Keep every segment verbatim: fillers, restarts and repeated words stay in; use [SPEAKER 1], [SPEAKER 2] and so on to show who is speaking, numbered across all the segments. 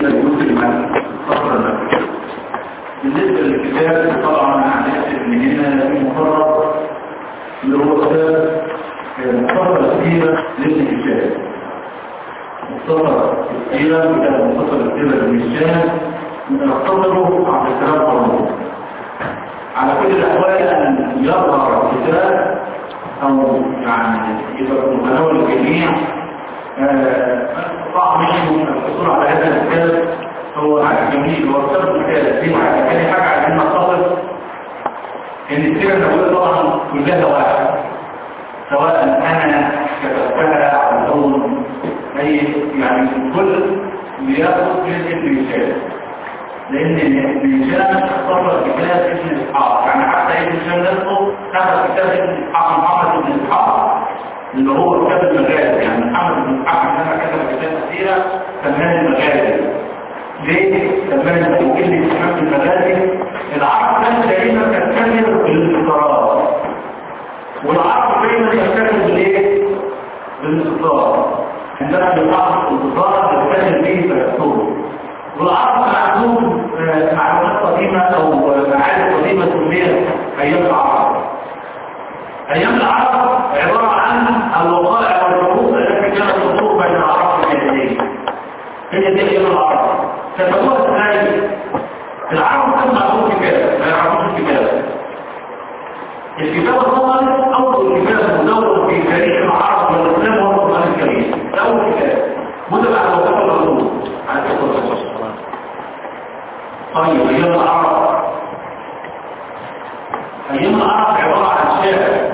[SPEAKER 1] بالنسبة للكتاب طبعا هنحسب ان هنا في مقرر اللي هو كتاب مختصر السيرة للكتاب مختصر السيرة كتاب مختصر السيرة للمشان نختصره عبد السلام مرموز. على كل الأحوال أن يظهر الكتاب أو يعني يبقى متناول الجميع استطاع منهم الحصول على هذا الكتاب هو حاجة جميل. هو كتاب الكتاب دي حاجة تاني حاجة عايزين نختصر إن السيرة النبوية طبعا كلها واحد، سواء أنا كتبتها أو لون أي يعني كل بياخد جزء الإنسان، لأن الإنسان اختصر كتاب ابن إسحاق، يعني حتى ابن هشام نفسه أخذ كتاب ابن إسحاق محمد بن إسحاق اللي هو كتاب المغازي، يعني محمد بن إسحاق عندما كتب كتاب السيرة سماه المغازي. ليه؟ سماه كلمة إسحاق المغازي. العرب كان دائما تتكلم بالاختصارات، والعرب دائما تتكلم بالايه؟ بالاختصار. عندما يقع الاختصار تتكلم به فيكتبه. والعرب عندهم معلومات قديمة أو معارف قديمة سميت أيام العرب. أيام العرب عبارة عن الوقائع والحروب التي كانت تدور بين العرب والجاهلية. هي دي أيام العرب. كتبوها ازاي؟ العرب كانوا معروف كتاب، ما يعرفوش الكتاب. الكتاب الأول أول كتاب مدون في تاريخ العرب والإسلام هو القرآن الكريم. ده أول كتاب. وده بعد وفاة الرسول عليه الصلاة والسلام. طيب أيام العرب أيام العرب عبارة عن شعر،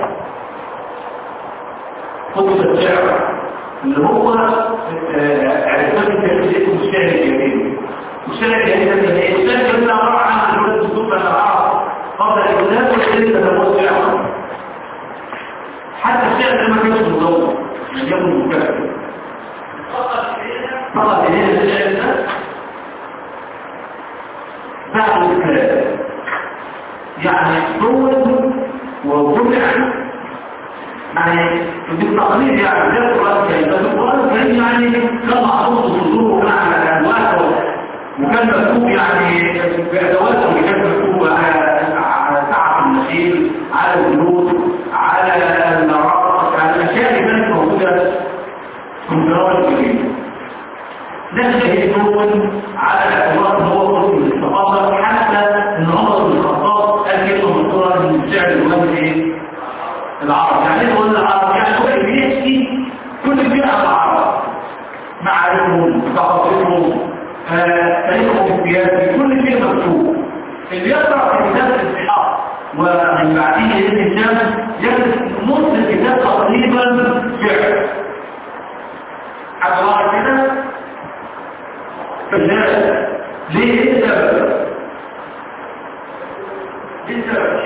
[SPEAKER 1] كتب الشعر اللي هو عرفات التاريخ اسمه الشعر الجاهلي. والشعر الجاهلي ده ايه؟ الشعر الجاهلي عبارة عن الروايات الصوفية بين العرب قبل الإسلام والإسلام تتبوت شعرا. حتى الشعر ده ما كانش مدون، لم يكن مكتب. فقط إلينا الشعر ده بعد الكلام يعني دول وجمع يعني بالتقليد يعني زي القرآن الكريم. بس القرآن الكريم يعني كان معروف الصدور وكان على الأدوات وكان مكتوب يعني بأدوات وكان مكتوب على سعف النخيل على الجنود على الرقص على الأشياء اللي كانت موجودة في القرآن الكريم. نفسه يكون على الاعتبار ان هو قسم الاستقامه، حتى ان عمر بن الخطاب قال كلمه مشهوره من الشعر الوهمي العرب. يعني يقول العرب يعني هو بيحكي كل فئه العرب، معارفهم، ثقافتهم، تاريخهم السياسي، كل شيء مكتوب. اللي يقرا في كتاب الاسحاق ومن بعده ابن هشام يجد نص الكتاب تقريبا شعر. حتى الله كده فالناس ليه ايه السبب؟ ايه السبب؟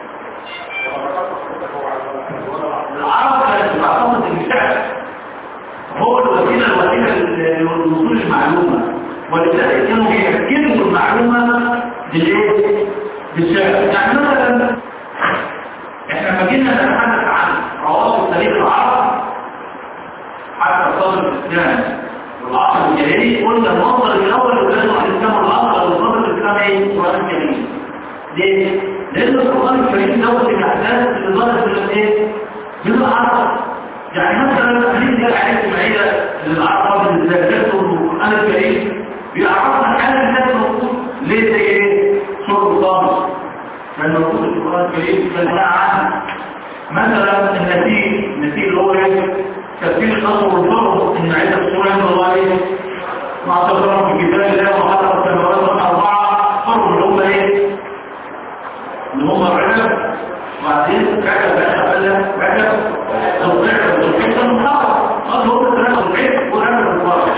[SPEAKER 1] العرب كانت تعتقد ان الشعر هو الوسيله الوسيله للوصول المعلومه، ولذلك كانوا بيركزوا المعلومه بالايه؟ بالشعر. يعني مثلا احنا لما جينا نتحدث عن روابط تاريخ العرب حتى صدر الاسلام والعصر الجاهلي، قلنا المصدر الاول اللي على الاسلام والعصر والمصدر الاسلام ايه؟ القران الكريم. ليه؟ لان القران الكريم دوت الاحداث اللي ظهرت من ايه؟ من العرب. يعني مثلا هنيجي نرجع عليه اسماعيل للعرب اللي ذاكروا القران الكريم بيعرفنا حال الناس موجود ليه زي ايه؟ شرب خالص كان موجود في القران الكريم. كان عن مثلا النتيج النتيج اللي هو ايه؟ تفسير الأمر والفرق إن عدة السورة من الله مع تفرق في كتاب الله وخلق السماوات الأربعة فرق اللي هم إيه؟ اللي هم الرجل وبعدين رجل بقى قبل رجل الضعف والضعف المحاضر قال هو الثلاثة الضعف ورجل الضعف.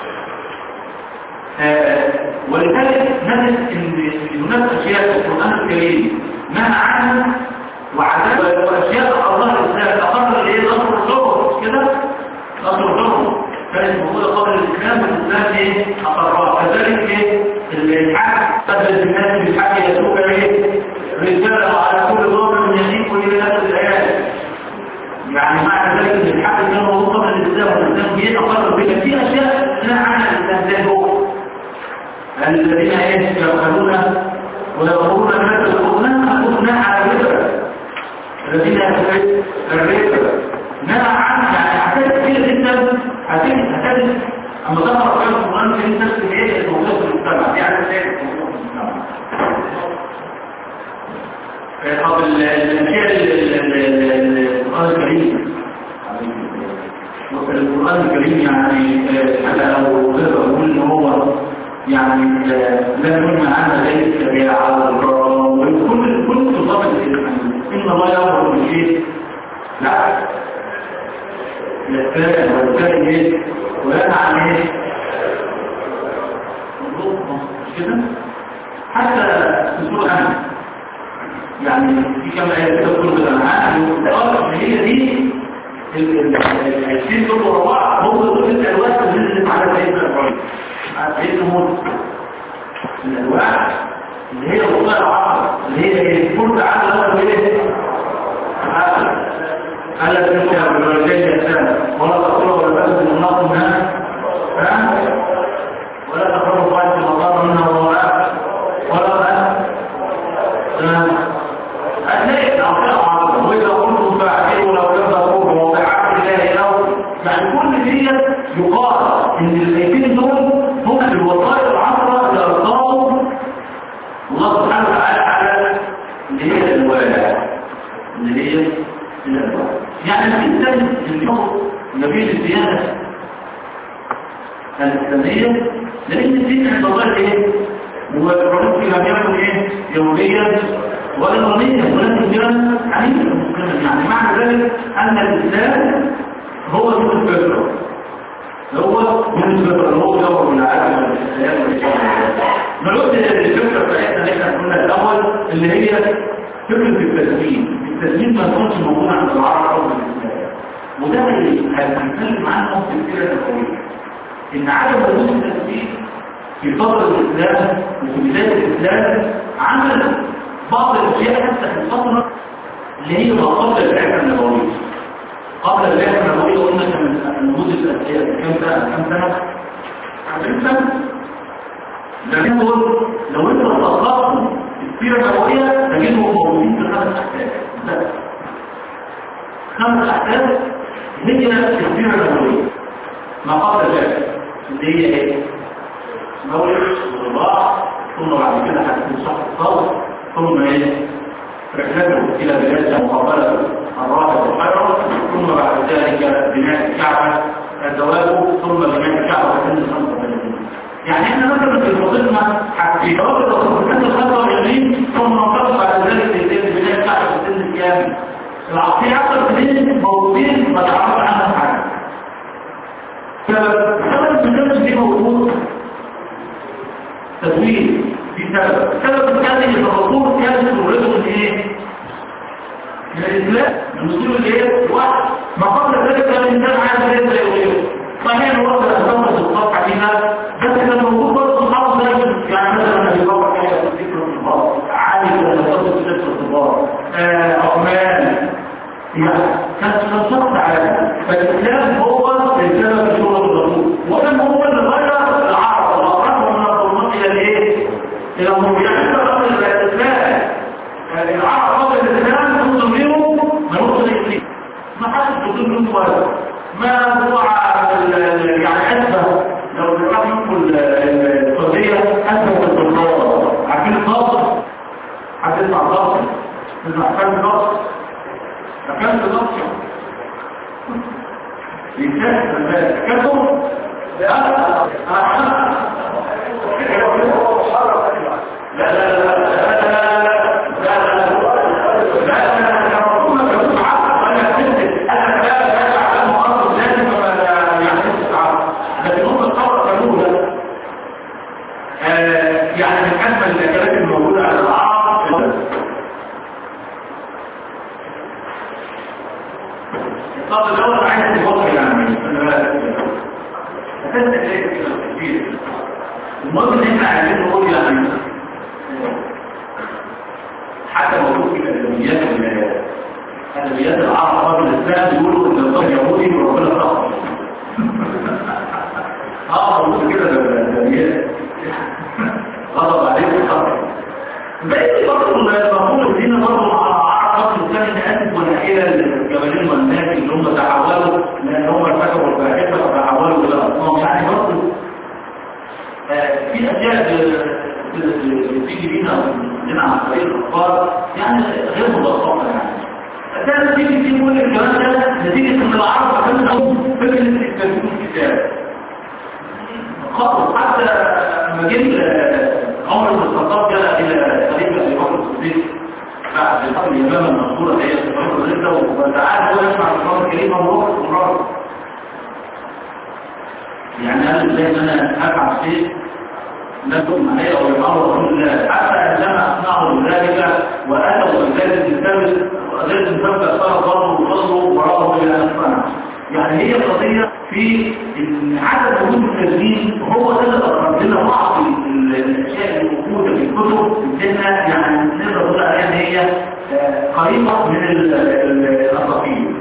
[SPEAKER 1] ولذلك نجد إن هناك أشياء في القرآن الكريم نهى عنها وعذاب وأشياء الله الإسلام أقر إيه الأمر الصور كده الأمر الصور كانت موجودة قبل الإسلام والإسلام إيه أقرها. كذلك إيه الحق قبل الناس بالحق يسوق إيه رسالة على كل ضامن من يجيب إلى هذا الآيات. يعني معنى ذلك إن الحق كان موجود قبل الإسلام والإسلام إيه أقر بها في أشياء لا عنها الإسلام زي هو الذين يبخلون ويقولون الناس يقولون كنا على الربا الذين يبخلون الربا نهى عنه يعني حاجات كتير جدا هتجد اما ظهر في القرآن في نفس الايه الموجوده في المجتمع دي على اساس الموجوده في المجتمع. طب الاشياء القرآن الكريم القرآن الكريم يعني حتى لو نقدر نقول ان هو يعني لا يكون معانا زي الشريعه وكل كل نظام ان الله يامر بالشيء لا يستاهل ويستاهل ايه وينهى عن ايه كده حتى في سوره الانعام يعني في كم ايه تذكر بالانعام والقرآن هي دي العشرين دول ورا بعض هم دول الالوان اللي نزلت على سيدنا ابراهيم سيدنا موسى الالوان اللي هي الوصايا العشر اللي هي ايه كل عدد له ايه قال تنشا بالوالدين احسانا ولا تقولوا ولا تاخذوا من نقص منها ولا تقربوا فاحشه المقام منها وراء ولا هتلاقي الاوصايا عشر واذا قلتم فاعلوا ولو لم تقولوا موضعات الله او يعني كل دي يقال ان الايتين دول هم الوصايا العشره اللي ارضاهم الله سبحانه وتعالى على اللي هي الوالد اللي هي الوالد يعني جدا اليوم نبيل الديانة الإسلامية لأن الدين عند الله إيه؟ هو الرسول لم يكن إيه؟ يوميا ولا يوميا ولكن كان عنيفا يعني معنى ذلك أن الإسلام هو دين الفطرة هو دين الفطرة هو دور من العالم والإسلام والإسلام نعود للفكرة بتاعتنا اللي احنا قلنا الأول اللي هي فكرة التسليم التسليم ما يكونش موجود عند العرب أو الإسلام وده اللي هنتكلم عنه في السيرة النبوية إن عدم وجود التسليم في فترة الإسلام وفي بداية الإسلام عمل بعض الأشياء حتى في الفترة اللي هي ما قبل البعثة النبوية قبل البعثة النبوية قلنا كان وجود الأشياء كم سنة كم سنة؟ عشرين سنة لكن لو أنت تطبقت السيرة النبوية تجدهم موجودين في خمس أحداث بس خمس أحداث هي السيرة النبوية ما قبل ذلك اللي هي ايه؟ مولد والرضاع ثم بعد كده هتكون شخص الصوت ثم ايه؟ رحلته الى بلاد مقابله الراحل والخير ثم بعد ذلك بناء الكعبه زواجه ثم بناء الكعبه سن خمسة وثلاثين يعني احنا مثلا في خطتنا في جواب الرسول سن خمسة وعشرين ثم ننتقل بعد ذلك لبناء الكعبه في السن الكامل العقليه عشر سنين موجودين ما تعرفش عنهم حاجه سبب سبب الجنس دي موجود تدوير في سبب السبب الثاني ان الرسول كان يريد من ايه؟ من الاسلام المسلم الايه؟ واحد ما قبل ذلك كان الانسان عايز يريد زي غيره صحيح ان وقت الاسلام الصفحه فيها بس كان موجود برضه الصحابه زي يعني مثلا ابي بكر كان يذكر في الصبار علي كان يذكر في الصبار عثمان يعني كانت شخص على فالاسلام هو السبب في شغل الرسول وكان هو اللي غير العرب واقربهم من الظلمات الى الايه؟ الى النور يعني قبل الاسلام العرب قبل الاسلام تصل لهم ما يوصل اليه ما حدش تصل لهم ولا ما هو يعني اشبه لو الواحد يدخل السعوديه اشبه بالضباط عارفين الضبط؟ هتسمع الضبط تسمع كلام الضبط كلام الضبط يسافر المال كذب لا لا لا يعني من أجمل الأكلات الموجودة على العرب طب الأول عايز تفضل يعني أساسا إليك كثير المهم إن إحنا عايزين نقول يعني حتى موجود في الأدبيات أدبيات العرب قبل الإسلام يقولوا إن الضغط يهودي وربنا صح اه موجود كده الأدبيات بقيت برضه المفروض الدين برضه عرف الإنسان أسف ونائلة للجبلين والناس اللي هم تحولوا لأن هم ارتكبوا الفاحشة وتحولوا إلى أصنام يعني برضه في أشياء بتيجي بينا لنا عن طريق الأخبار يعني غير مبسطة يعني. كانت تيجي في كل الكلام ده نتيجة إن العرب أخذوا فكرة الترجمة الكتاب. خالص حتى لما جيت عمر بن الخطاب جاء إلى خليفة أبي بكر الصديق بعد الحرب اليمامة المشهورة اللي هي في الحرب الردة وتعالى هو يسمع القرآن الكريم وهو استمرار. يعني قال ازاي ان انا افعل شيء لكم عليه او يقرر رسول الله حتى عندما اصنعوا بذلك واتوا بذلك الثابت غير المثبت صار ضربوا وصلوا وراءه الى ان صنع. يعني هي قضيه في ان عدد وجود التسجيل هو ده اللي اقرب لنا بعض الاشياء الموجوده في الكتب انها يعني نقدر نقول عليها ان هي قريبه من الاساطير.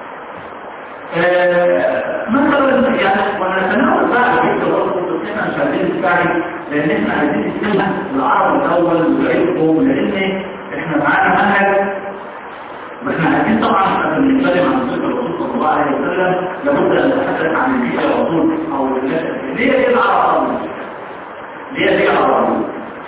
[SPEAKER 1] مثلا يعني وانا سنقول بقى في برضه احنا مش عايزين نستعجل لان احنا عايزين نستمع العرب الاول ونعرفهم لان احنا معانا منهج واحنا عايزين طبعا قبل ما نتكلم عن سيره الرسول صلى الله عليه وسلم لابد ان نتحدث عن البيئه الرسول او ليه دي العرب ليه دي العرب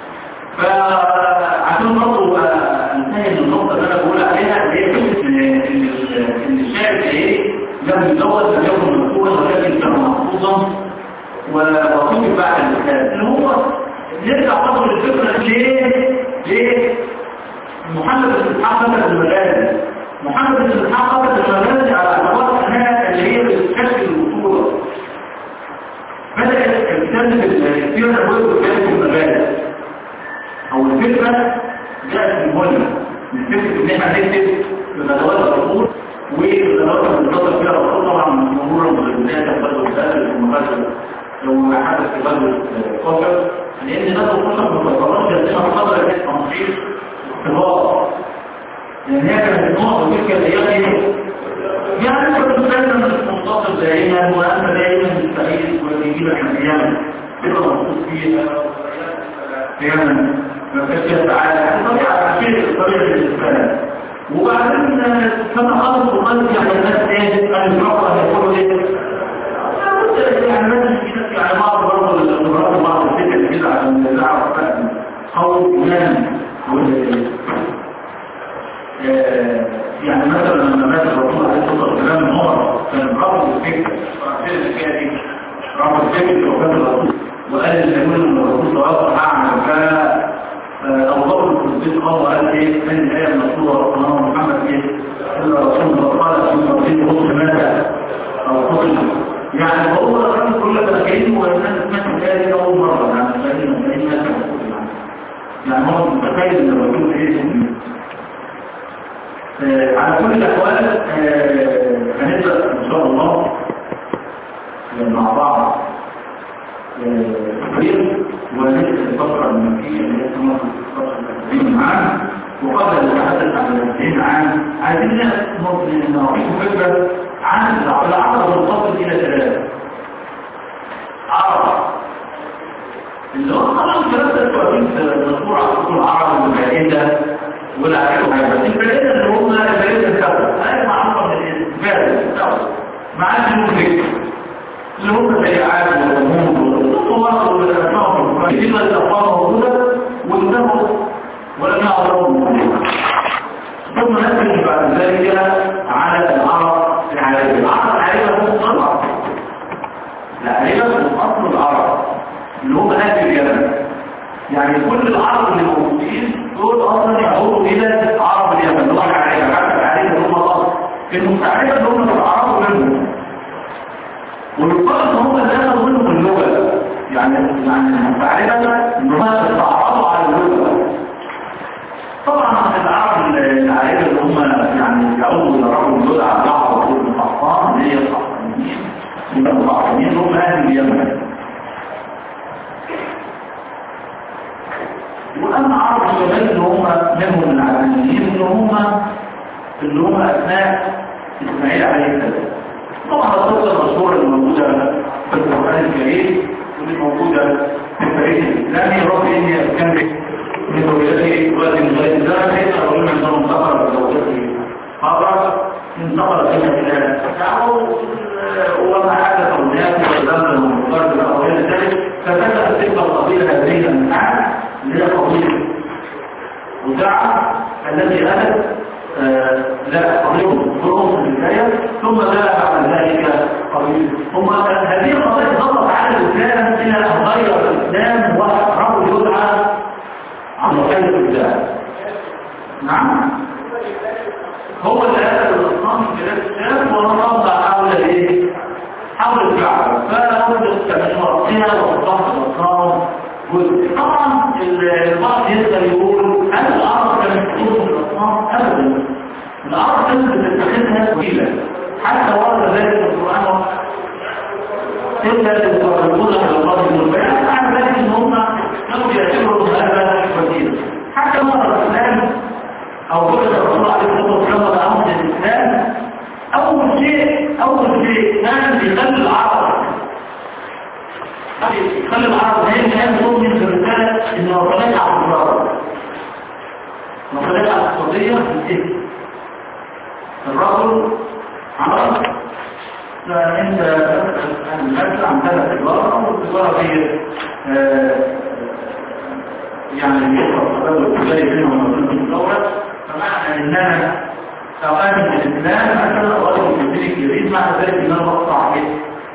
[SPEAKER 1] فعشان برضه انتهي من النقطه اللي انا بقول عليها اللي هي فكره ان الشاعر ايه لم يتزوج لم يكن مكتوبا ولكن كان محفوظا ووصول بعد الكتاب اللي هو نرجع برضه للفكره ليه ليه محمد بن اسحاق فتح المغازي محمد بن اسحاق فتح المغازي على اعتبار انها اللي هي بتشكل البطوله بدات الكتابه السيره النبويه كانت في المغازي او الفكره جاءت من هنا من فكره ان احنا نكتب بغزوات الرسول والغزوات اللي بتطلع فيها الرسول طبعا مرورا بالبدايه غزوه بدر والمغازي لو حدث في غزوه قطر لان غزوه قطر ما تعتبرش جزيره الخضراء كانت تنصير اختبار لان هي كانت نقطه تلك الايام يعني كنت دايما منتصر دائما وانت دائما مستعيد ويجيبك من ايام تبقى مبسوط فيها دائما ما كانش فيها سعاده يعني طبيعه شيء طبيعي بالنسبه وبعدين كما خلص وقلت يعني الناس ايه قال الفقره هيقولوا ايه يعني الناس في ناس يعني بعض برضه الامراض وبعض الفكر كده عشان نعرف فهم خوف ينام يعني مثلا لما مات الرسول عليه الصلاه والسلام عمر كان رفض الفكر فعشان الحكايه دي رفض الفكر وكان الرسول وقال اللي يقول ان الرسول توفى هعمل كذا ابو بكر الصديق قال وقال ايه كان الايه المشهوره ربنا محمد ايه الا رسول الله قال في توحيد قصه مات او قتل يعني هو الراجل كله كان كريم والناس سمعت الايه دي اول مره يعني لكن الناس يعني هو متخيل ان الرسول ايه آه على كل الاحوال آه هنبدا ان شاء الله مع بعض كبير ونبدا الفتره المكيه اللي هي تمر فتره التدريب معانا وقبل ان نتحدث عن التدريب عام عايزين نعطيكم فكره عن العرض المنفصل الى ثلاثه عرض اللي هو طبعا ثلاثه توابيت مذكور على كل العرب والمائده والعقيده بس البلاد اللي هم البلاد الكبرى هاي معروفه من البلاد مع الجنوب اللي هم زي عاد والهموم والصور والاسماء والكلمه الافكار موجوده وانتهوا ولم يعرفوا ثم نتكلم بعد ذلك على العرب العربيه العرب العربيه هم اصل العربيه هم اصل العرب اللي هم اهل اليمن يعني كل العرب اللي موجودين دول اصلا يعودوا الى عرب اليمن اللي هم العربيه حتى العربيه اللي هم الاصل المستعمره اللي هم العرب منهم والفرق هم اللي اخذوا منهم اللغه يعني يعني المستعمره ان هم تعرضوا على اللغه طبعا العرب العربيه اللي هم يعني يعودوا يدربوا اللغه على بعض الحروف القحطان اللي هي القحطانيين القحطانيين هم اهل اليمن واما عرب الشمال اللي هم منهم العلمانيين اللي هم اللي هم ابناء اسماعيل عليه السلام طبعا القصه المشهوره اللي موجوده في القران الكريم واللي موجوده في التاريخ الاسلامي رغم ان كان من روايته تلك القضية هذه الأمثال اللي هي قضية وزعة التي أتت آه لا قضية فرص البداية ثم جاء بعد ذلك قضية ثم هذه القضية ضغط على الإسلام إلى أن غير الإسلام وأقرب يدعى عن خير الإسلام. نعم هو اللي أتى بالأصنام في بلاد الشام ونرضى حول إيه؟ حول الكعبة فأوجد كمشورتها وصفحة الأصنام جزء. طبعا البعض يسأل يقول هل الأرض كانت تخص الأصنام؟ أبدا. الأرض كانت بتتخذها طويلة حتى ورد ذلك في القرآن إلا تتفرقون على الله من البيان معنى ذلك إن هم كانوا يعتبروا هذا وسيلة حتى مرة الإسلام أو قلت الرسول عليه الصلاة والسلام أمر الإسلام أول شيء أول شيء كان بيخلي العرب يخلي العرب هي كان تؤمن بالرسالة إن وصلت على الضرر وصلت على القضية بالإثم الرجل عمل فأنت الناس عن ثلاث تجارة والتجارة هي يعني يحفظ السبب التجاري بينهم وبين الدولة فمعنى أننا سواء من الإسلام مثلا أو أدخل في الدين الجديد معنى ذلك أن أنا بقطع عليه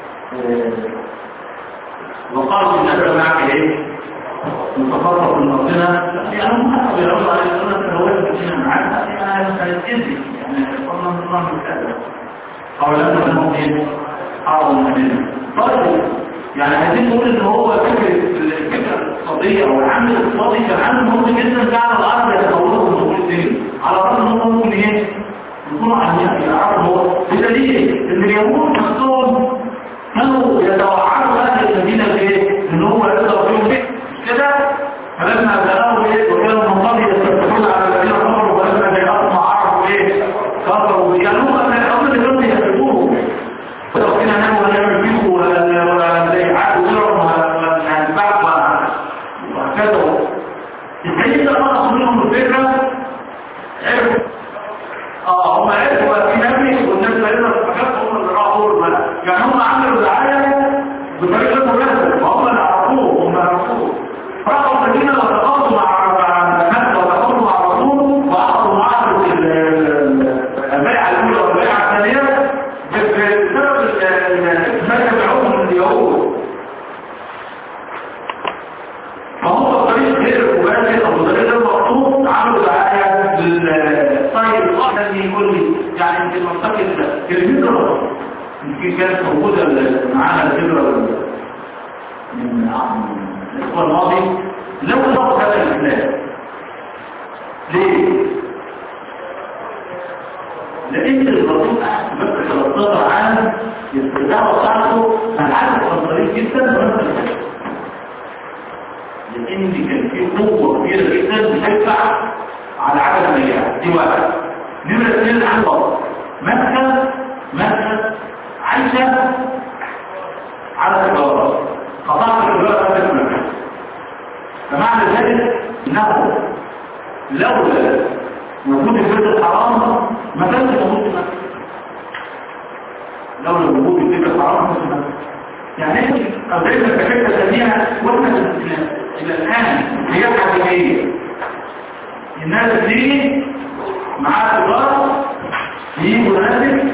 [SPEAKER 1] وقالوا إن أبقى معك إيه؟ متفرق من ربنا يعني هم حتى بيعرضوا عليه السنة تنوات بكينا معاك يعني هنتجزي يعني قلنا من الله من كذا أو لم نكن إيه؟ أعظم مننا طيب يعني عايزين نقول إن هو فكرة الفكرة الاقتصادية أو العمل الاقتصادي كان عامل مهم جدا جعل الأرض يتطوروا في نقول الدين على الرغم إن هم ممكن إيه؟ يكونوا عن العرب هو بدليل إن اليهود نفسهم كانوا يتوعدوا هذه المدينة بإيه؟ إن هو يقدر فيهم بيه كده فلما بلغوا إيه؟ وكانوا المنطقة يستفتحون على الذين كفروا ولما جاءهم عرفوا إيه؟ كفروا يعني هم أصلا اللي كانوا يحبوه ولو كنا نعمل ولا نعمل فيه ولا زيعات وغيرهم ولا البعض وهكذا الحقيقة ده خلص منهم الفكرة عرفوا اه هم عرفوا في نبي والناس بقينا في مكان هم اللي راحوا يعني هم عملوا دعاية بطريقة مناسبة وهم اللي عرفوه هم عرفوه راحوا المدينة وتقاطوا مع مكة وتقاطوا مع الرسول وأخذوا معه البيعة الأولى والبيعة الثانية بسبب ما يتبعوه من اليهود فهم الطريق غير المباشر أو غير المقصود عملوا دعاية للطيب الأحسن يقول لي يعني في المنطقة الهجرة يمكن كانت موجودة معانا الهجرة من الأسبوع الماضي لو ضغط هذا الإسلام ليه؟ لأن الرسول أحسن بس ثلاثة عام الدعوة بتاعته العدد كان طريق جدا ونفس لأن كان في قوة كبيرة جدا بتدفع على عدد المليار دي واحد نمرة اثنين عن بعض مكة مكة عايشة على التجارة قطعت التجارة في مكة فمعنى ذلك انه لولا وجود البيت الحرام ما كانش موجود في مكة لولا وجود البيت الحرام في مكة يعني احنا قضيتنا كفكرة ثانية واحنا الى الان هي حقيقية الناس دي معاها تجارة في مناسب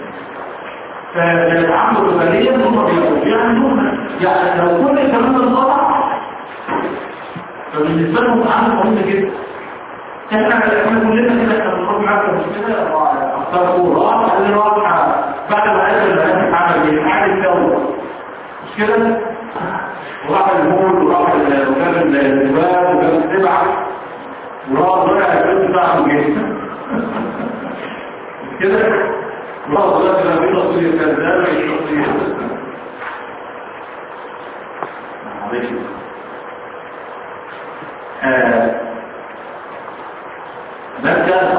[SPEAKER 1] فالعمل الغالية هم بيقولوا يعني يعني لو كل كمان الضبع فبالنسبة لهم عمل مهم جدا احنا احنا كلنا كده احنا بنروح معاك مش كده اختار قرآن قال لي راح بعد ما قال الهاتف عمل ايه قاعد الدولة مش كده وراح المول وراح وكان الزباب وكان السبعة وراح ضيع الفلوس بتاعهم جدا مش كده الله لا في تصوير كذاب يشوفيه عليكم آه بكى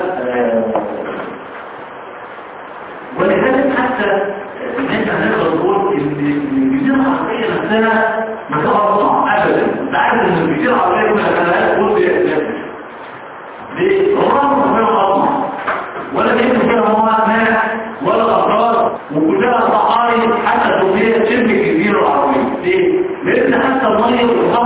[SPEAKER 1] ولذلك حتى ان انت هنقدر نقول ان الجزيره العربيه نفسها ما تقطع ابدا انت عارف ان الجزيره العربيه ما كانت تقول باسم ليه؟ عمرها ما فيها قطع ولا كان فيها مواقع ولا أفراد وكلها صحاري حتى تبقى شبه الجزيرة العربية ليه؟ لأن حتى المية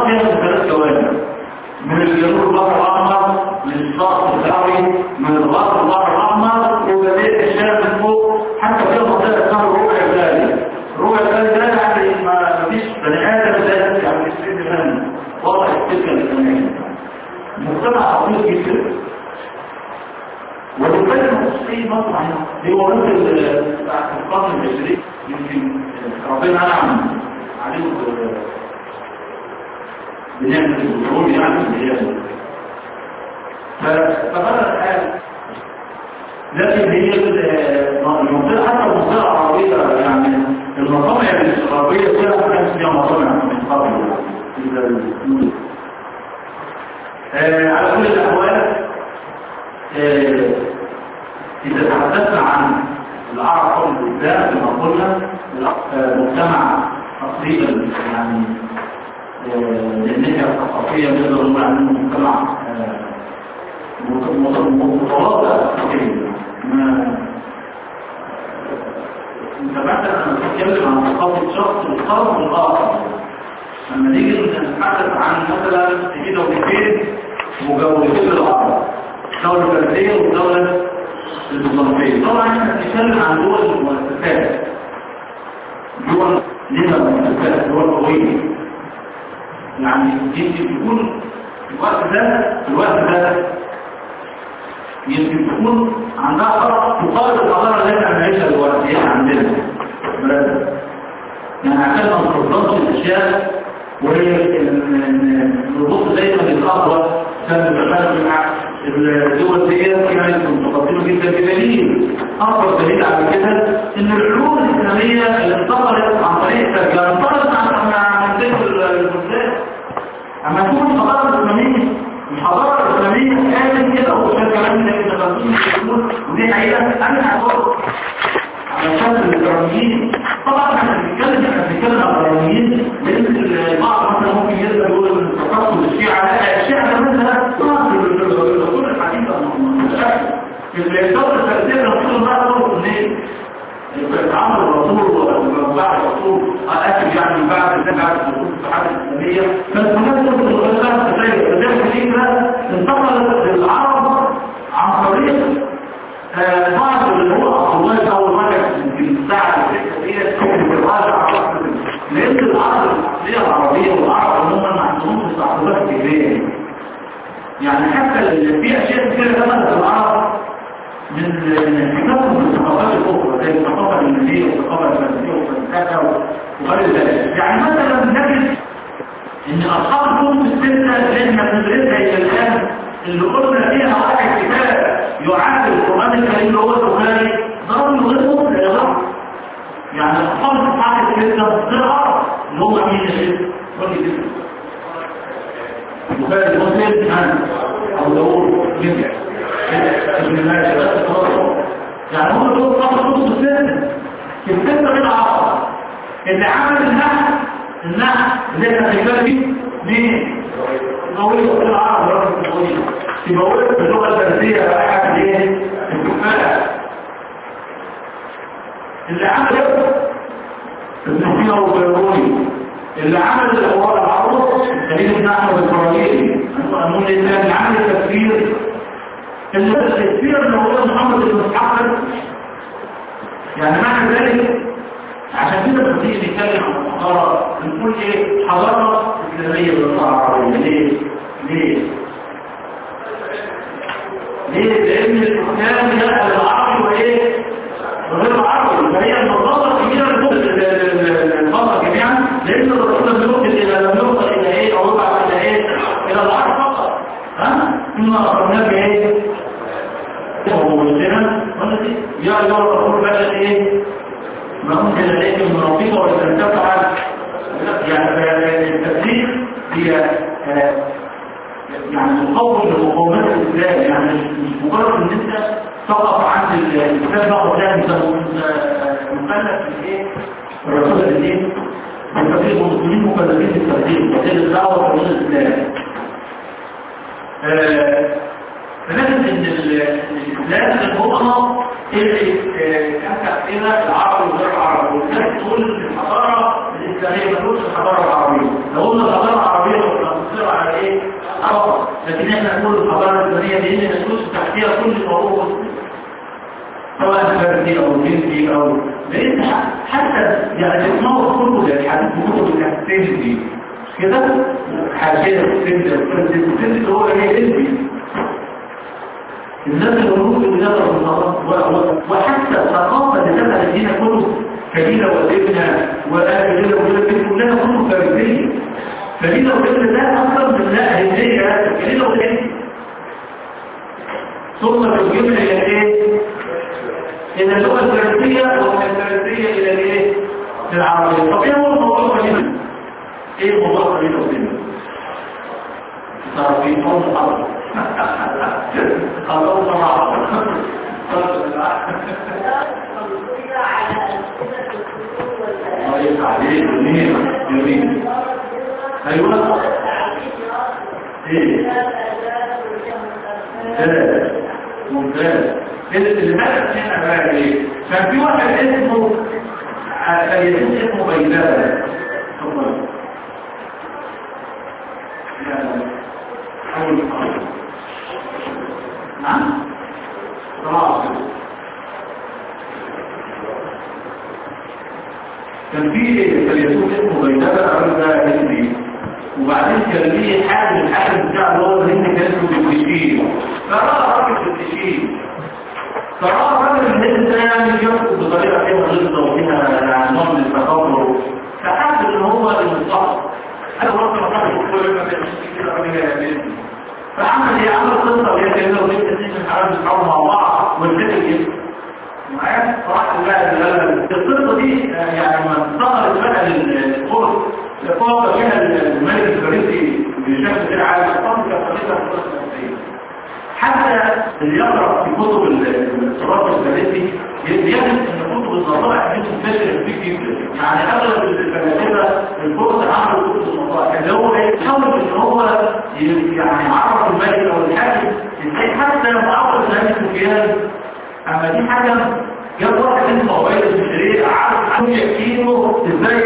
[SPEAKER 1] جنوب البحر الأحمر للشاطئ الغربي من الغرب البحر الأحمر وبداية الشام من فوق حتى في منطقة اسمها الربع الثاني. الربع الثاني ده يعني ما فيش بني آدم ذات يعني مش في الفن وضع السكة الإسلامية. مجتمع خطير جدا. وبالتالي المصري مصر هو مثل القرن العشرين يمكن ربنا نعم عليه بنعمة البترول يعني بالعياذ. فبدأ الحال لكن هي المنطقة حتى المنطقة العربية يعني المصانع العربية فيها كانت فيها مصانع من قبل على كل الأحوال. إذا تحدثنا عن العرب قبل الإسلام كما قلنا مجتمع تقريبا يعني للناحية الثقافية نقدر نقول عنه مجتمع متواضع تقريبا. انت مثلا لما تتكلم عن ثقافة شخص والطرف الآخر لما نيجي نتحدث عن مثلا في دولتين مجاورتين للعرب دولة فلسطين ودولة البيزنطية. طبعا احنا بنتكلم عن دول المؤسسات دول لنا مؤسسات دول قوية يعني يمكن تكون في الوقت ده في الوقت ده يمكن تكون عندها فرق تقارب الحضارة اللي احنا بنعيشها دلوقتي احنا عندنا بلد يعني عشان ما نفرضش الاشياء وهي النصوص دايما الأقوى كانت تتخلف مع الدول دي كانت متقدمة جدا بدليل أكبر دليل على كده إن العلوم الإسلامية اللي انتقلت عن طريق الترجمة انتقلت عن منطقة البلدان. أما تكون الحضارة الإسلامية الحضارة الإسلامية كانت كده وكان كلام ده كده خمسين يقول ودي حقيقة أنا هقول على شكل الإسلاميين. طبعا احنا بنتكلم احنا بنتكلم عن الإسلاميين لأن البعض مثلا ممكن يقدر يقول إن تقصد الشيعة لا الشيعة مثلا صار الرسول الحديث في الدولة الفلسطينية الرسول ما يقول إن عمل الرسول وبعد الرسول أكد يعني بعد بعد الرسول في الحالة الإسلامية فالمناسبة الغزالة تتغير تتغير الفكرة انتقلت للعرب عن طريق بعض اللي هو أخوات أول مرة في الساعة الفكرة هي تكون الراجع لأن العرب الأصلية العربية والعرب عموما ما عندهمش تعقيدات فكرية يعني حتى في أشياء كثيرة دخلت العرب من انحكامهم من الثقافات الأخرى زي الثقافة الإنجليزية والثقافة الفرنسية والفلسفة وغير ذلك. يعني مثلا نجد إن أصحاب الكتب الستة اللي احنا بندرسها إلى الآن اللي قلنا فيها واحد كتاب يعادل القرآن الكريم اللي هو البخاري ضرب غيرهم للغرب. يعني أصحاب الكتب الستة غير عرب اللي هم مين يا شيخ؟ قول لي كده. البخاري مسلم أو داوود جميع ابن ماجه يعني هم دول اصحاب الكتب الستة الستة من العرب اللي عمل النحو النحو اللي احنا بنتكلم فيه مين؟ قوية في العرب ورقم قوية تبقى في اللغة الفارسية بقى حاجة ايه؟ الكفاءة اللي عمل ابن سينا والبيروني اللي عمل الأوراق العروض الخليل بن أحمد الفرائيلي أنه اللي عمل التفسير التفسير اللي هو محمد بن اسحاق يعني معنى ذلك عشان كده بنيجي نتكلم عن الحضاره بنقول ايه حضاره اسلاميه باللغه العربيه ليه؟ ليه؟ ليه؟ لان الاسلام ينقل العربي وايه؟ وغير العربي فهي المنظمه الكبيره للفتره جميعا لان الرسول لم يوصل الى لم يوصل الى ايه او يبعث الى ايه؟ الى العرب فقط ها؟ ثم اخذناه بايه؟ وهو مسلما والذي يا ايها الرسول بلغ ايه؟ ما أنزل إليكم من ربكم ولن تفعل يعني التبليغ هي يعني مقوم لمقومات الإسلام يعني مش مجرد إن أنت تقف عند الإسلام بقى ولا أنت مكلف في إيه؟ الرسول الدين التبليغ المسلمين مكلفين بالتبليغ وسيل الدعوة وسيل الإسلام. فنجد إن الإسلام البطنة اللي كانت إلى العرب وغير العرب والناس تقول الحضارة الإسلامية ما تقولش الحضارة العربية لو قلنا الحضارة العربية وتصير على إيه؟ عرب لكن احنا نقول الحضاره الاسلاميه لان النصوص تحتها كل فروق سواء فردي او جنسي او لان حتى يعني تسمعوا كتب الحديث كتب التفسير دي كده حاجات السند السند هو ايه علمي الناس الهروب اللي نظروا النظر وحتى الثقافه اللي دخلت فينا كتب كبيره وابنها وآخر وكده كلها كتب فرديه فلينا وكده ده اكثر من لا هديه فلينا وكده ثم ترجمنا الى ايه؟ الى اللغه الفرنسيه ومن الفرنسيه الى الايه؟ للعربيه. طب ايه هو الموضوع خلينا؟ ايه الموضوع خلينا وكده؟ صار في حوض الارض قالوا صراحه طيب عليه جميل جميل ايوه ايه ممتاز ممتاز اللي بقى هنا بقى ايه كان في واحد اسمه يتم اسمه بيداد حول نعم خلاص كان في فيلسوف اسمه بيداد ده هندي وبعدين كان ليه حاجه من الحاجه بتاع اللي هو الهند كان اسمه بالتشكيل فراى راجل بالتشكيل فراى الراجل الهند ده يعني يكتب بطريقه فيها غلظه وفيها نوع من التكبر فحس ان هو المصطلح انا وقت ما كان بيقول لك كده راجل يا فعمل ايه عمل قصه وهي كده وجبت اثنين من الحرام بيتحاوروا مع بعض والفكر كده معايا صراحه بقى القصه دي يعني لما انتقلت بقى للقرص لقاء فيها الملك الفرنسي بشكل غير عادي اصلا كانت خليفه في القرص الفرنسيه حتى اللي يقرا في كتب التراث الفرنسي يجد ان كتب النصائح دي منتشره فيه جدا يعني اغلب الفلاسفه القرص عملوا كتب النصائح اللي هو يحاول ان هو يعني يعرف الملك او الحاكم ازاي حتى معرض لهذه السفيان اما دي حاجه جاب واحد اسمه عبيد بن شريح عارف عنه يحكيله ازاي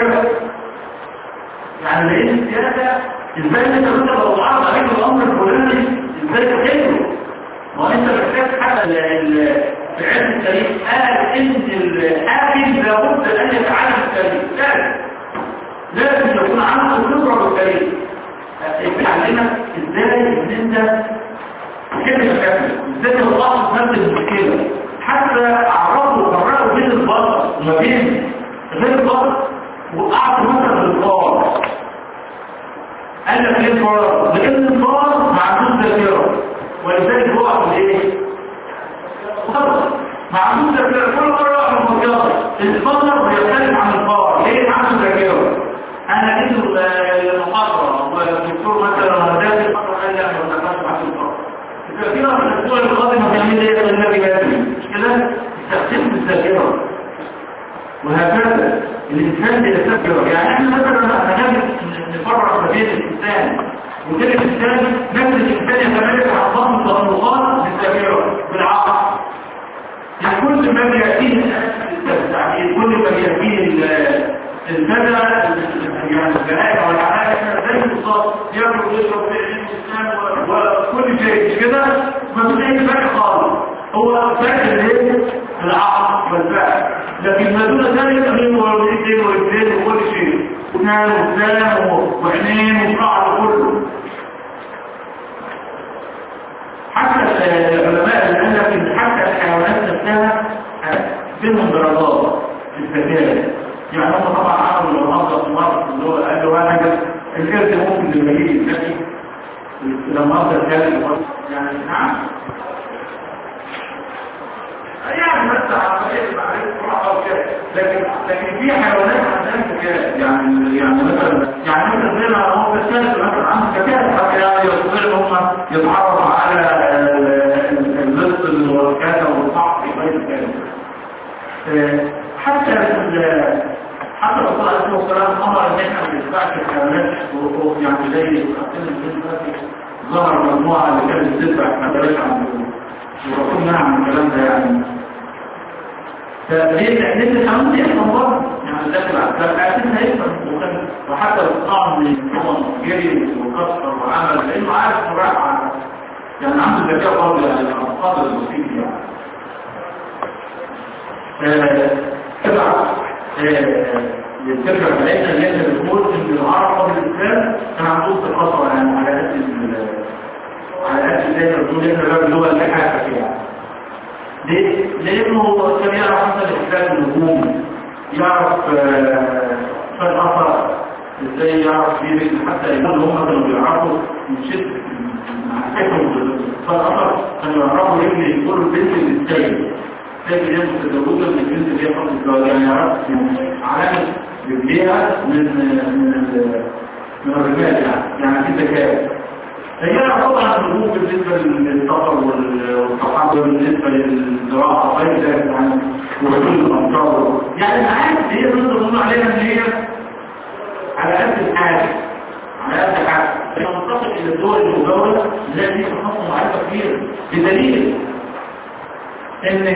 [SPEAKER 1] يعني لقيت السياسه ازاي انت كنت لو عرض عليك الامر الفلاني ازاي تحله وانت محتاج حتى في علم التاريخ قال ان الحاكم لابد ان يتعلم التاريخ لازم لازم يكون عنده خبره بالتاريخ بيعلمك ازاي ان انت تحل مشاكل ازاي تلاحظ نفس المشكله حتى اعرفوا وفرقوا بين البطل وما بين غير البطل وقعدوا مثلا بالفار قال لك ليه الفار؟ لان الفار ما عندوش ذاكره ولذلك هو عمل ايه؟ خلاص ما عندوش ذاكره كل مره في المنطقه الفار بيختلف عن الفار ليه عنده ذاكره؟ انا جيت المحاضره والدكتور مثلا داخل المحاضره قال لي انا ما دخلتش مع الفار الذاكره في الاسبوع القادم هتعمل ايه؟ النبي جاي مش كده؟ استخدمت الذاكره وهكذا الانسان بيتذكر يعني احنا مثلا هنجد نفرق ما بين الانسان وكل الانسان نفس الانسان يتملك على بعض التطلقات بالذاكره بالعقل يعني كل ما بياتيه يعني كل ما بياتيه البدع يعني الجنائح والعمائح زي بالظبط ياكل ويشرب في علم الاسلام وكل شيء مش كده ما بتلاقيش فاكر خالص هو فاكر ايه العقل والفعل لكن ما دون ذلك امين والاثنين والاثنين وكل شيء وكان وكلام وعينين وشعر كله حتى العلماء اللي قال لك ان حتى الحيوانات نفسها بينهم درجات في الذكاء يعني هم طبعا عملوا المنظر في مصر اللي هو قال له واحد الكرسي ممكن للمجيء الذكي لما افضل كلمه يعني نعم يعني بس عمليه المعرفه صراحه وكده لكن لكن في حيوانات عندها ذكاء يعني يعني مثلا يعني مثلا زي ما هو الثالث مثلا عنده ذكاء حتى يعني يستطيعوا هم يتعرفوا على اللص والكذا والصح في غير الكلام حتى حتى الرسول عليه الصلاه والسلام امر ان احنا ما نتبعش الحيوانات يعني زي الحاكم ظهر مجموعه اللي كانت بتتبع ما بلاش عن الرسول نعم الكلام ده يعني فليه لأن الحمد يفهم برضه يعني داخل على الكلام أكيد هيفهم وحتى الطعم من جري وكسر وعمل لأنه عارف مراحة عنه يعني عنده ذكاء برضه يعني الأفضل الموسيقي يعني تبع للفكرة بتاعتنا اللي احنا بنقول ان العرب قبل الاسلام كان عندهم ثقافه يعني على اساس على اساس زي ما بنقول احنا بقى اللغه اللي احنا فيها ليه؟ لانه هو كان يعرف حتى الاحساس النجوم يعرف فالأثر ازاي يعرف فيه حتى يقول هم كانوا بيعرفوا من شدة معرفتهم فالأثر كانوا يعرفوا رجل يقولوا البنت للسيد سيد اللي هي متزوجة من البنت اللي هي خمس الزواج يعني يعرف علامة رجليها من من من الرجال يعني يعني في ذكاء هي طبعا النجوم بالنسبة للسفر والتحضر بالنسبة للزراعة غير ذلك عن وحدود الأمطار يعني معاك هي نقدر نقول عليها ان هي على قد الحاجة على قد الحاجة تنتقل إلى الدول المجاورة التي تخصص معرفة كبيرة بدليل ان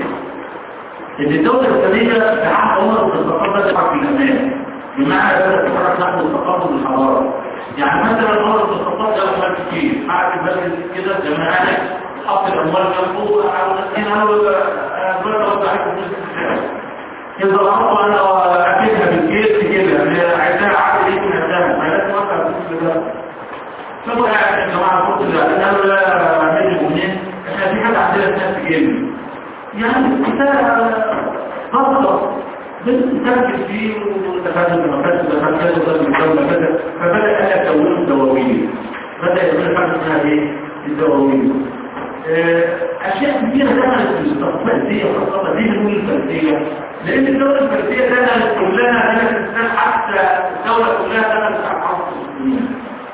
[SPEAKER 1] ان الدولة الإسلامية تعامل عمر الثقافة تدفع في الأمان بمعنى ذلك تتحرك نحو الثقافة والحضارة يعني مثلا عمر الثقافة ده أموال كتير قاعد بلد كده جماعات حط الأموال جنبه أنا أنا أوزع عليكم إذا أردت أن أكدها بالكيس كده عايزاها عقل إيه من الدم ما لازم أوزع بالكيس ده فبقى يا جماعة قلت له أنا لا أعمل منين إحنا في حد عندنا ناس كده يعني كتاب خاصة بنتركز فيه وتفادل المفاسد وتفادل المفاسد فبدأ أن يكون الدواوين بدأ يكون حاجة اسمها إيه؟ الدواوين أشياء كثيرة دخلت في الفلسية والخاصة دي بنقول الفلسية لأن الدولة الفلسية دخلت كلها دخلت حتى الدولة كلها دخلت على حرب المسلمين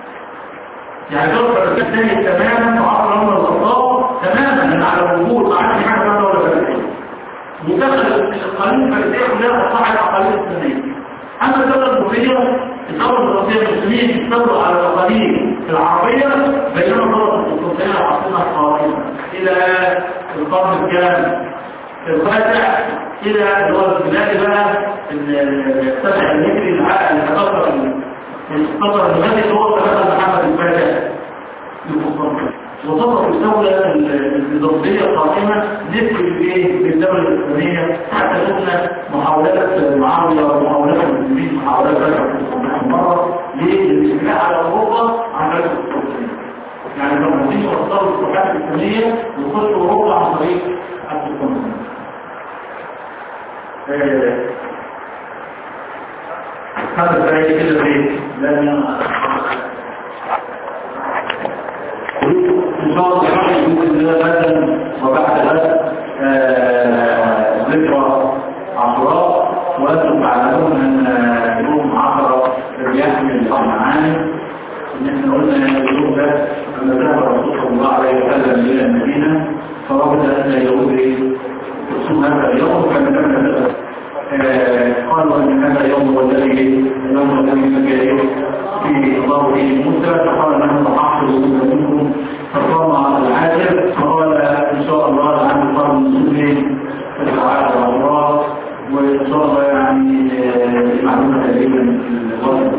[SPEAKER 1] يعني الدولة الفلسية ثانية تماما وعبر عمر الخطاب تماما على الوجود ما عادش حاجة اسمها دولة فلسية ودخلت القانون الفلسية كلها أصبحت أقاليم السنية أما الدولة المصرية الدولة الفلسية المسلمين تستمر على الأقاليم العربية بينما الدولة الفلسطينية عاصمة القاهرة إلى القرن الكام الخاتع إلى دول البلاد بقى السبع المتري الحقق التقطر التقطر المالي هو تقطر محمد الفاتح للمصطلح وتطلق الدولة النظامية القائمة نسبة الايه بالدولة الإسلامية حتى شفنا محاولات معاوية ومحاولات المسلمين محاولات فتح مرة للاستيلاء على أوروبا عن طريق القسطنطينية يعني لما عايزين يوصلوا الفتوحات الإسلامية يخشوا أوروبا عن طريق القسطنطينية هذا الفريق كده ليه؟ لأن إن شاء الله يمكن لنا غدا وبعد غد ذكرى عاشوراء وأنتم تعلمون أن يوم عشرة بيحمل معاني إن احنا قلنا اليوم ده لما ذهب الرسول صلى الله عليه وسلم إلى المدينة فرغب أن يهود يقصون هذا اليوم فكان قالوا أن هذا يوم والذي يوم الذي فيه في الله فيه موسى فقال نحن نحافظ منكم فقام على العاجل فقال إن شاء الله عن القرن المسلمين في العالم والعمراء وإن شاء الله يعني معلومة تقريبا في الوقت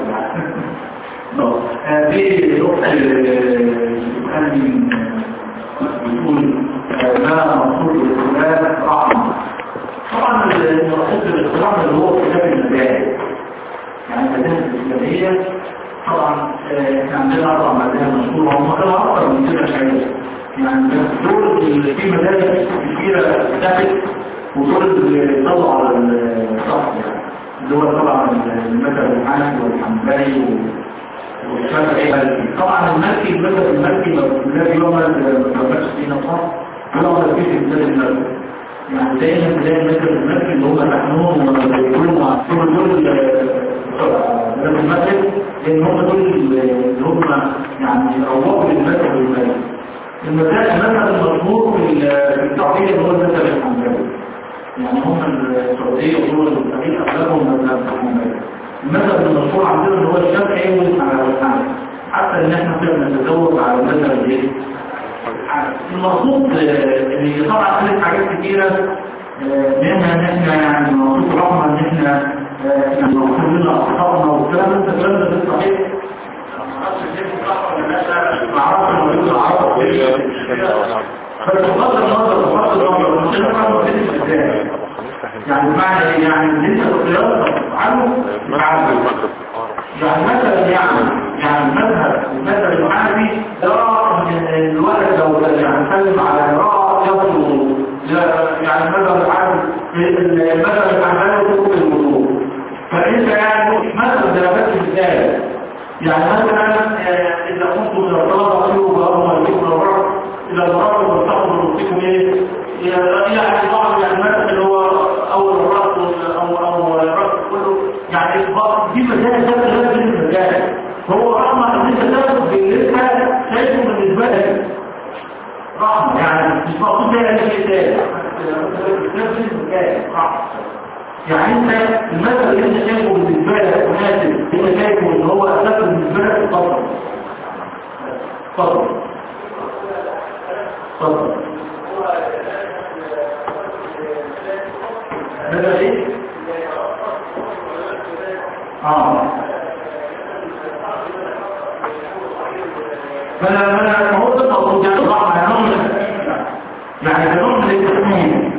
[SPEAKER 1] هذه الأخت الآن بتقول ما مقصود الاختلاف رحمة طبعا المقصود الاختلاف اللي هو كتاب المذاهب يعني المذاهب الإسلامية طبعا احنا عندنا أربع مذاهب مشهورة وهم كانوا أكثر من كده شيء يعني دول في مذاهب كثيرة ثابت ودول اللي طلعوا على الصف يعني اللي هو طبعا المذهب الحنفي والحنبلي والشافعي طبعا المالكي المذهب المالكي الذي يوم ما بقاش فيه نقاط هو ما فيش مثال المذهب يعني دايما تلاقي المذهب المالكي اللي هم محنون ويقولوا مع دول دول من المذهب لان هم دول اللي هم يعني روضوا للمذهب المالكي المذهب المذهب المشهور في التعبير هو المذهب الحنبلي يعني هم السعوديه ودول المستقيم اغلبهم مذهب الحنبلي المذهب المشهور عندنا اللي هو الشافعي والحنفي حتى ان احنا كنا نتزوج على المذهب الايه المقصود ان طبعا كانت حاجات كتيره منها ان احنا يعني نوصف رحمه ان احنا نوصف لنا اصحابنا والكلام ده الكلام ده صحيح. ما اعرفش كيف صح ولا لا، ما اعرفش الموجود العرب بس بغض النظر بغض النظر مش هنعرف ازاي يعني بمعنى ايه؟ يعني ان انت تتيقظ عنه معاه يعني مثلا يعني يعني المذهب المذهب الحنفي يرى ان الولد لو يعني سلم على امراه يصل يعني المذهب الحنفي المذهب الحنفي يطلب الوضوء. فانت يعني مثلا درجات ازاي؟ يعني مثلا اذا كنتم من الطلبه اصيروا بأمر بكم الرب الى المرض والتقبل فيكم ايه؟ يعني بعض يعني مثلا اللي هو اول الراس او او الراس كله يعني دي مجال ده غير المجال. هو رغم ان انت تاخد بالنسبه شايفه بالنسبه لك رحمه يعني مش مقصود بيها شيء تاني نفس المجال رحمه. يعني انت المثل اللي انت شايفه بالنسبه لك مناسب انت شايفه ان هو اساسا بالنسبه لك تفضل تفضل تفضل هذا ايه؟ اه فانا فانا هو ده الموضوع يعني صح يعني يعني كنوع من التسميم.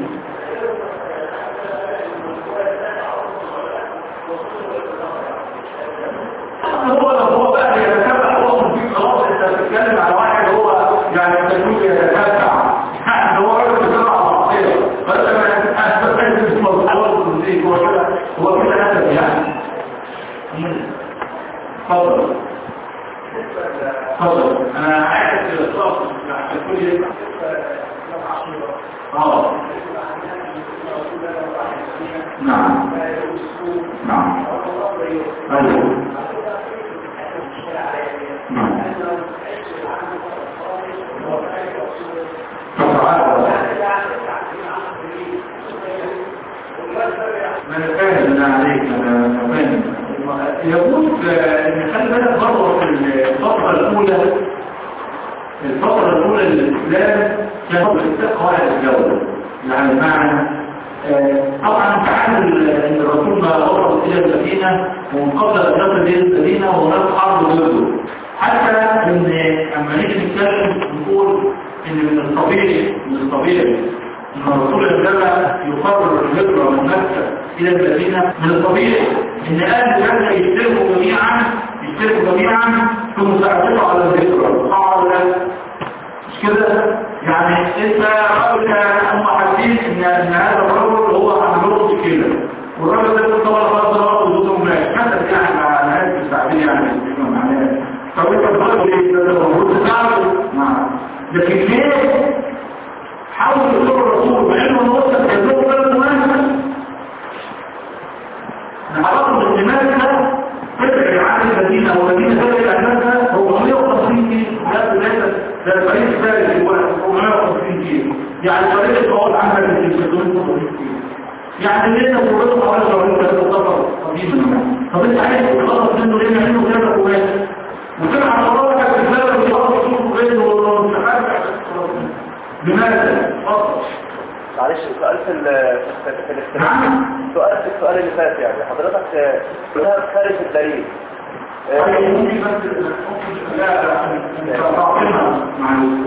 [SPEAKER 1] هو هو بقى يتتبع وصل فيه خلاص انت بتتكلم على واحد هو يعني تكون يتتبع يعني هو راجل بسرعه معصيه بس انا استفدت من الموضوع الجزئي هو كده هو كده اسف يعني. اتفضل اتفضل انا عايز الاطلاق عشان كل اه نعم نعم ايوه نعم انا فاهم ان عليك انا فاهم. يقول ان خلي بالك برضه في الفتره الاولى الفتره الاولى للاسلام كانت بتقوى الجوله يعني معنى طبعا تعامل ان الرسول ما وصل الى المدينه ومن قبل ان يصل الى المدينه وهناك حرب ضده حتى ان لما نيجي نتكلم نقول ان من الطبيعي من الطبيعي ان الرسول عندما يقرر الهجره من مكه الى المدينه من الطبيعي ان اهل مكه يشتركوا جميعا يشتركوا جميعا في مساعدته على الهجره صح ولا لا؟ مش كده؟ يعني انت قبل هم حاسين ان ان هذا الرجل هو عنده مشكله والراجل ده طبعا خلاص راح وجوده ماشي مثلا يعني مع ناس مساعدين يعني معناه طب انت بتقول ايه ده المفروض تعرف نعم لكن ليه حاول تقول الرسول مع انه وصل كذوب بلد مهمه نعرفه ان مكه تبعد عن المدينه والمدينه تبعد عن مكه أربعمائة وخمسين كيلو ده ليس ده الطريق الثالث هو أربعمائة وخمسين كيلو يعني طريق الطوال عنها من ستمائة وخمسين كيلو يعني ليه تقولوا حوالي شهرين ثلاثه سفر قديما. طب انت عايز تخلص منه ليه مع انه كده كويس وتبع قرارك في البلد ويقعد يشوف بينه والمستحق لماذا؟ اتفضل
[SPEAKER 2] معلش سؤال في في الاختلاف سؤال في السؤال اللي فات يعني حضرتك قلتها خارج الدليل
[SPEAKER 1] طيب ممكن بس ممكن لا لا تعطينا معلش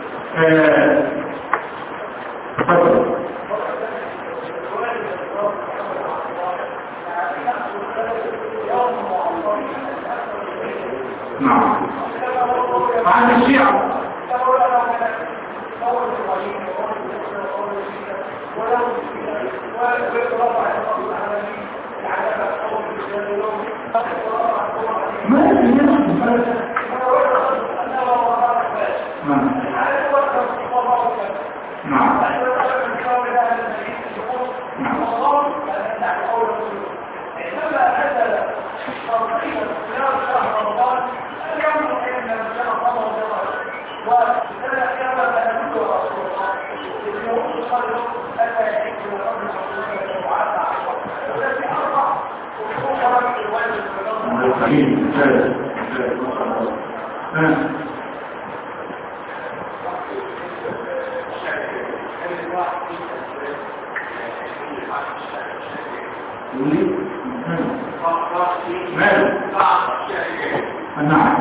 [SPEAKER 1] اتفضل نعم عن الشيعة ما نعم يقول لي ماله نعم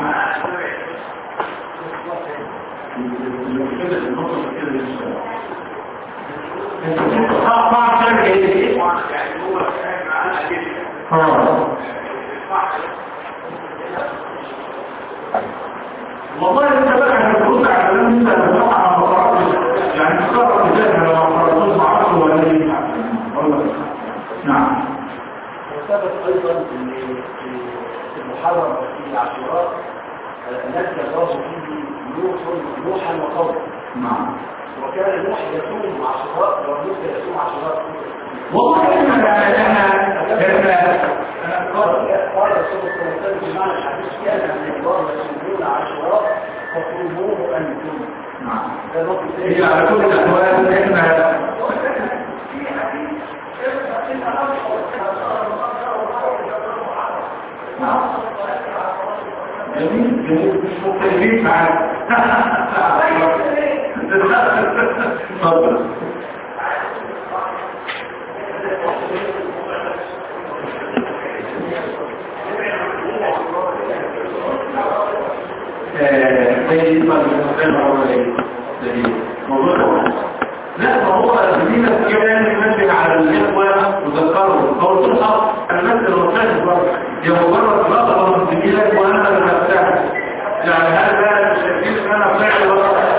[SPEAKER 1] والله انت بقى هتقول على كلام انت لو ما قراتش يعني تقرا الكتاب لو ما قراتوش ما اعرفش هو ايه. نعم.
[SPEAKER 3] وثبت ايضا ان في المحرم في العاشوراء نزل الله فيه نوح نوحا وقومه.
[SPEAKER 1] نعم.
[SPEAKER 3] وكان نوح يصوم عاشوراء وموسى يصوم عاشوراء.
[SPEAKER 1] والله احنا انا انا
[SPEAKER 3] قال قال رسول الله صلى الله عليه وسلم في معنى الحديث كان ان الله يصومون عاشوراء فصوموه انتم.
[SPEAKER 1] نعم. هي على كل الاحوال احنا جميل جميل مش مختلفين معاك. تفضل. زي ما موضوع لا هو الذين كان ينبه على الاخوه وذكرهم قول الحق المثل والثالث هي مجرد رغبه من زميلك وانت بتفتح يعني هذا شكل انا فاعل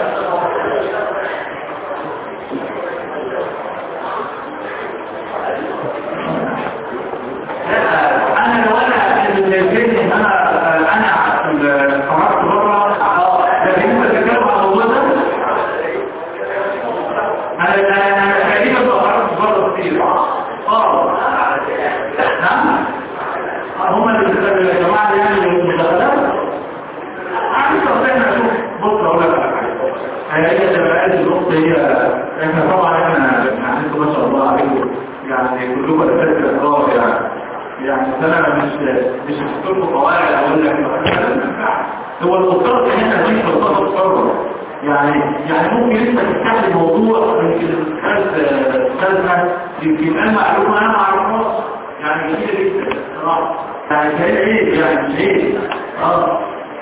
[SPEAKER 1] انا لو انا اللي انا انا خرجت بره لكن انت بتتكلم عن الموضوع ده انا انا تقريبا خرجت بره كتير اه نعم هم اللي الجماعه يعني المداخلات عايز اصلا اشوف بكره ولا لا هي جماعات النقطه هي احنا طبعا احنا عندكم ما شاء الله عليكم يعني كلكم اساتذه اخبار يعني يعني انا مش مش هحط قواعد اقول لك هو المفترض ان احنا نعيش بالضبط الصبر يعني يعني ممكن انت تفتح لي موضوع يمكن استاذنا يمكن انا معلومه انا ما اعرفهاش يعني كتير جدا صراحه يعني كان ايه يعني مش ايه اه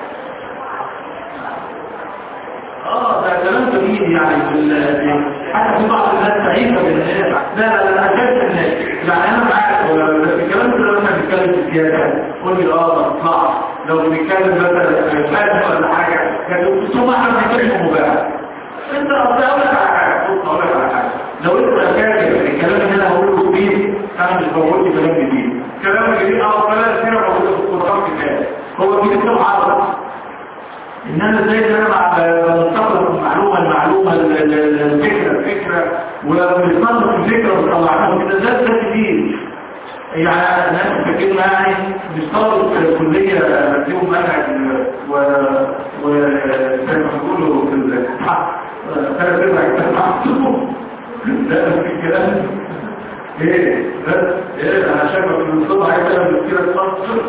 [SPEAKER 1] اه ده كلام جميل يعني حتى في بعض الناس سعيده بالناس لا لا لا انا الناس يعني انا معاك بس الكلام ده لما بنتكلم في السياسه قول لي اه ما تطلعش لو بنتكلم مثلا في الحاجه ولا حاجه كانوا ثم احنا بنتكلم مباح انت اقول لك على حاجه اقول لك على حاجه لو انت فاكر الكلام اللي انا هقوله جديد انا مش بقول كلام جديد كلام جديد اه كلام كتير بقوله في القران كتاب هو جديد طبعا انما ازاي ان انا بستخلص المعلومه المعلومه الفكره الفكره وبنستخلص الفكره وطلعناها كده ده ده جديد يعني الناس فاكرين يعني بيشتغلوا في الكليه بديهم منهج و و زي ما بيقولوا في الحق ثلاث ارباع الكلام لا في الكلام ايه بس ايه انا شايفك من الصبح عايز اعمل كده الصبح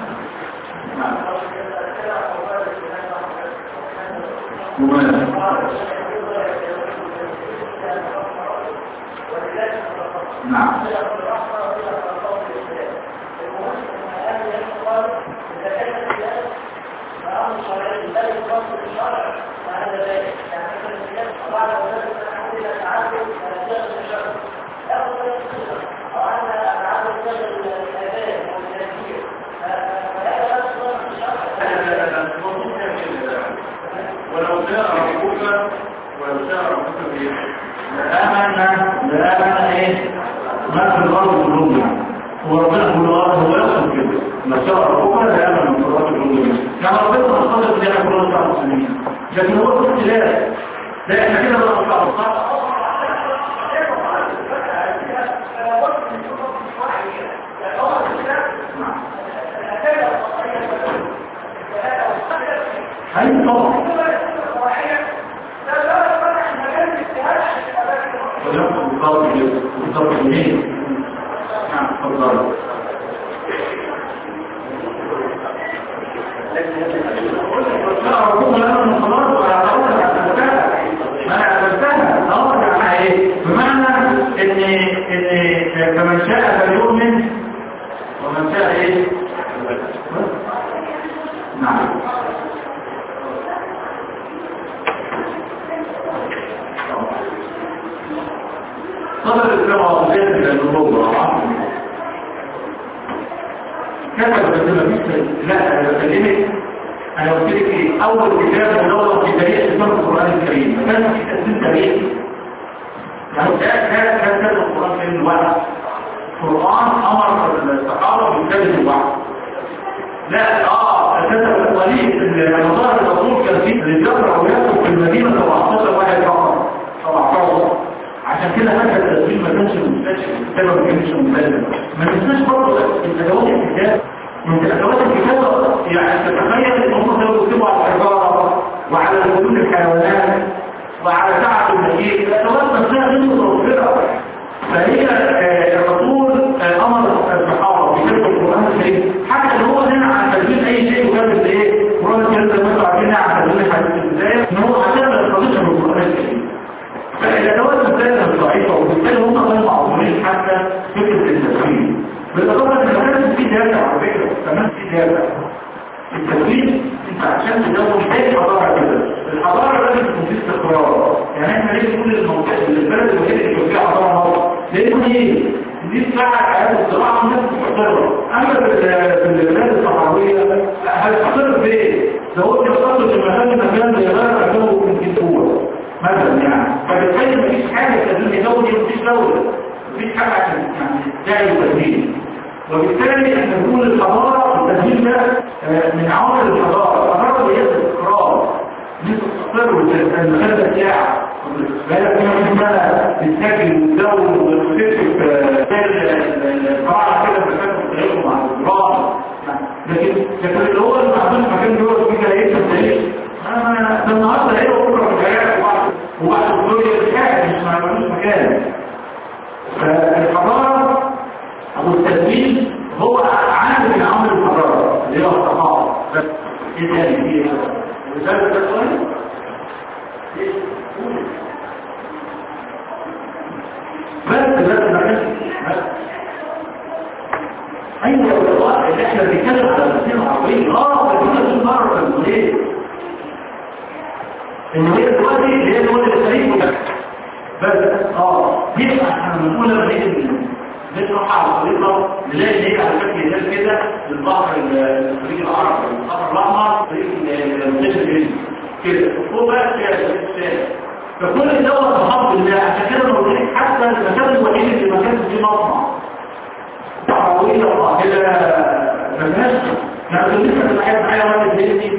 [SPEAKER 1] وماذا نعم ولو جاء ربك ولو جاء ربك بيه لآمنا لآمنا ايه ما في الأرض كلهم وربنا في الأرض هو يصل كده ما شاء ربك لآمنا في الأرض كلهم يعني ربنا أصدق لنا كل أربع مسلمين لكن هو في اختلاف لا احنا كده بقى نطلع الصح هاي طبعا ويقصد بالضبط بالضبط منين نعم تفضل لا أقول لنا من خلاص ولا أقول لك أعتبرتها ما أنا أعتبرتها أه يعني إيه بمعنى إن إن فمن شاء فليؤمن صدر الإسلام عقلية للنبوة كتب بس ما فيش. لا أنا بكلمك، أنا قلت لك إيه؟ أول كتاب مدون في تاريخ الإسلام القرآن الكريم، ما كانش في تقسيم تاريخي. يعني كان كان كتاب القرآن الكريم واحد. القرآن أمر الصحابة بالكتاب الواحد. لا اه كتب الطريق المظاهر الرسول كان فيه اللي بيقرأ ويكتب في المدينة سبعتاشر واحد فقط سبعتاشر. عشان كده هذا التسجيل ما كانش مستشفى، الكتابة ما كانش مبالغة. ما ننساش برضه الأدوات الكتاب، من أدوات الكتابة يعني تتخيل إن هم كانوا بيكتبوا على الحجارة وعلى وجود الحيوانات وعلى ساعة المكيف، الأدوات نفسها غير متوفرة. فهي الرسول أمر الصحابة بكتب القرآن الكريم، حتى إن هو هنا عن تسجيل أي شيء وكتب إيه؟ القرآن الكريم زي ما أنتم عارفين عن تسجيل حديث البداية، إن هو عشان التراديشن بالقرآن الكريم. فالأدوات الثانية ضعيفة وبالتالي هم غير معصومين حتى فكرة التسجيل. بالإضافة إن كانت في داتا على فكرة، كمان في داتا. التسجيل أنت عشان تدور زي حضارة كده، الحضارة لازم تكون في استقرار. يعني إحنا ليه نقول المنطقة البلد الوحيدة اللي يكون فيها حضارة مصر؟ لأن إيه؟ دي تساعد حياة الزراعة والناس تستقر. أما في البلاد الصحراوية هتستقر فين؟ لو أنت وصلت في المكان مكان زي غير أجنبه ممكن تقول مثلا يعني، فبالتالي مفيش حاجة تدل دولي ومفيش دولة، مفيش حاجة عشان يعني داعي وتسجيل. وبالتالي احنا نقول الحضارة التسجيل ده من عوامل الحضارة. الحضارة هي الاستقرار، مش تستقر والمخدة ساعة بقى كمان بقى تتسجل والدول وتكتب القراءة كده بتفكر بتعيشه مع الإجرام. لكن لكن اللي هو اللي عندوش مكان جوه فيه كده يكتب تعيش أنا ده النهارده هي وبكره في الحياة وبعد الدنيا الحاجة مش معلومش مكان. فالحضارة أو التسجيل هو عامل من عمل الحضارة اللي هو الثقافة. بس إيه تاني فيه؟ وذلك ده سؤال؟ بس بس بس بس أيوة والله اللي احنا بنتكلم على المسيرة العربية اه بنقول في مرة في المدينة إن هي دلوقتي اللي هي دول الخليج بس اه دي احنا بنقول لما نشرح على الخريطة نلاقي ان هي على شكل هلال كده البحر الخليج العربي البحر الأحمر خليج الخليج كده هو بقى الشارع. فكل دوت تحط الله عشان كده بقول حتى المكان الوحيد اللي ما كانش فيه مصنع صحراوية وقاهرة ملهاش يعني لسه الحياة معايا واحد بيتي